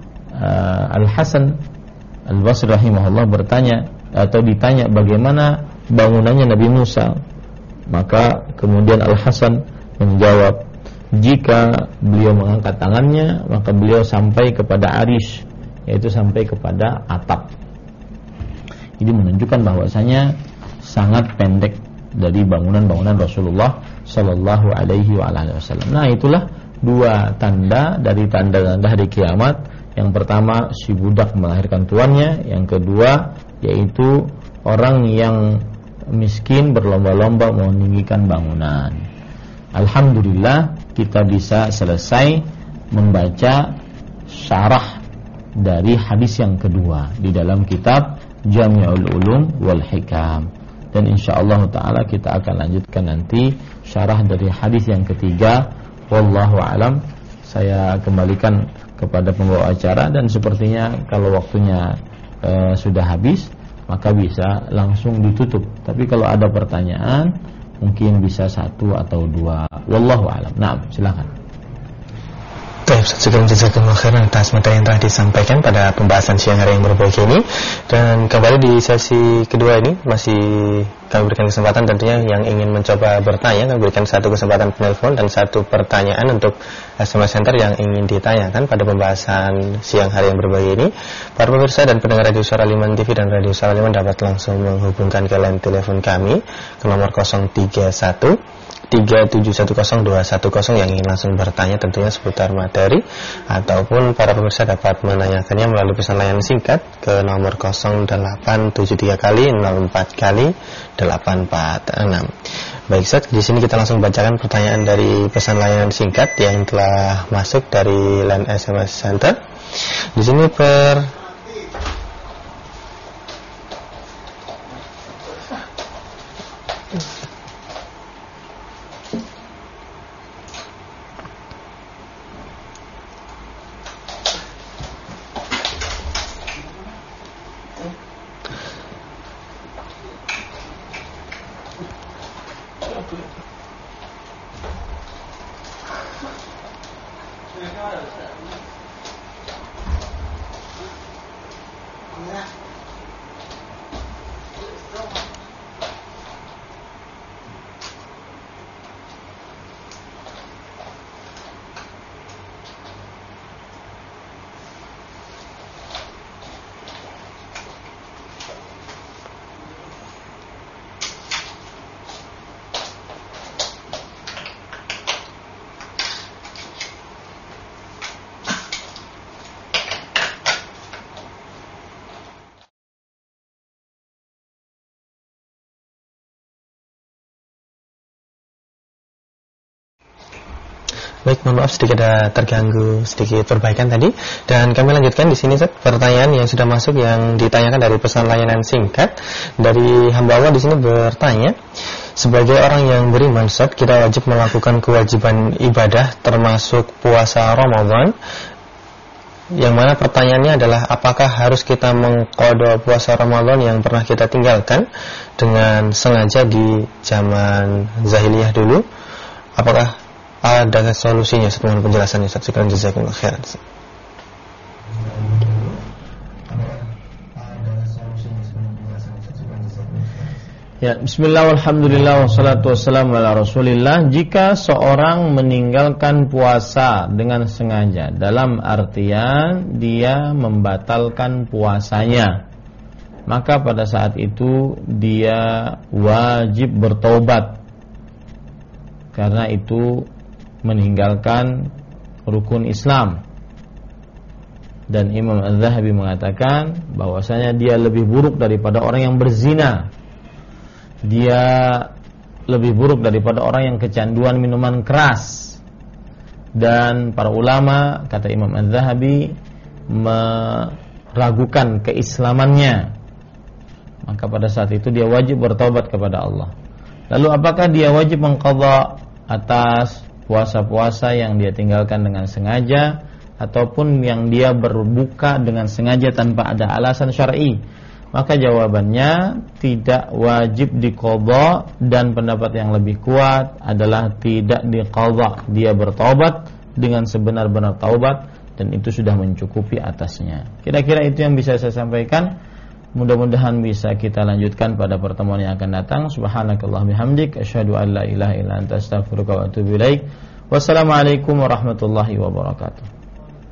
Al-Hasan Al-Basri rahimahullah bertanya atau ditanya bagaimana bangunannya Nabi Musa, maka kemudian Al-Hasan menjawab, jika beliau mengangkat tangannya maka beliau sampai kepada arish, yaitu sampai kepada atap. Ini menunjukkan bahwasanya sangat pendek dari bangunan-bangunan Rasulullah Shallallahu Alaihi Wasallam. Nah, itulah dua tanda dari tanda-tanda hari kiamat. Yang pertama, si budak melahirkan tuannya. Yang kedua, yaitu orang yang miskin berlomba-lomba meninggikan bangunan. Alhamdulillah kita bisa selesai membaca syarah dari hadis yang kedua di dalam kitab Jami'ul Ulum wal Hikam, dan insyaallah taala kita akan lanjutkan nanti syarah dari hadis yang ketiga. Wallahu alam. Saya kembalikan kepada pembawa acara, dan sepertinya kalau waktunya sudah habis maka bisa langsung ditutup. Tapi kalau ada pertanyaan mungkin bisa satu atau dua. Wallahu a'lam. Nah, silakan. Baik, sekian jazakumullah khairan atas materi yang telah disampaikan pada pembahasan siang hari yang berbahagia ini. Dan kembali di sesi kedua ini masih kami berikan kesempatan tentunya yang ingin mencoba bertanya, kami berikan satu kesempatan penelpon dan satu pertanyaan untuk SMS Center yang ingin ditanyakan pada pembahasan siang hari yang berbahagia ini. Para pemirsa dan pendengar Radio Suara Liman TV dan Radio Suara Liman dapat langsung menghubungkan ke line telepon kami ke nomor 031-3710210 yang ingin langsung bertanya tentunya seputar materi, ataupun para pemirsa dapat menanyakannya melalui pesan layanan singkat ke nomor 0873 kali 04 kali 846. Baik, Ustaz, di sini kita langsung bacakan pertanyaan dari pesan layanan singkat yang telah masuk dari line SMS Center. Di sini baik, mohon maaf sedikit ada terganggu sedikit perbaikan tadi, dan kami lanjutkan di sini pertanyaan yang sudah masuk yang ditanyakan dari pesan layanan singkat dari hamba Allah. Di sini bertanya, sebagai orang yang beriman, kita wajib melakukan kewajiban ibadah termasuk puasa Ramadan, yang mana pertanyaannya adalah apakah harus kita mengqadha puasa Ramadan yang pernah kita tinggalkan dengan sengaja di zaman jahiliyah dulu? Apakah ada solusinya? Setelah penjelasannya, saksikan jazakumullah khairan. Ya, bismillah, walhamdulillah, wassalatu wassalamu ala rasulillah. Jika seorang meninggalkan puasa dengan sengaja, dalam artian dia membatalkan puasanya, maka pada saat itu dia wajib bertobat, karena itu meninggalkan rukun Islam. Dan Imam Az-Zahabi mengatakan bahwasanya dia lebih buruk daripada orang yang berzina, dia lebih buruk daripada orang yang kecanduan minuman keras. Dan para ulama, kata Imam Az-Zahabi, meragukan keislamannya, maka pada saat itu dia wajib bertobat kepada Allah. Lalu apakah dia wajib mengqadha atas puasa-puasa yang dia tinggalkan dengan sengaja, ataupun yang dia berbuka dengan sengaja tanpa ada alasan syar'i? Maka jawabannya tidak wajib diqadha, dan pendapat yang lebih kuat adalah tidak diqadha. Dia bertaubat dengan sebenar-benar taubat dan itu sudah mencukupi atasnya. Kira-kira itu yang bisa saya sampaikan. Mudah-mudahan bisa kita lanjutkan pada pertemuan yang akan datang. Subhanakallahumma bihamdik asyhadu an la ilaha illa anta astaghfiruka wa atubu ilaik. Wassalamualaikum warahmatullahi wabarakatuh.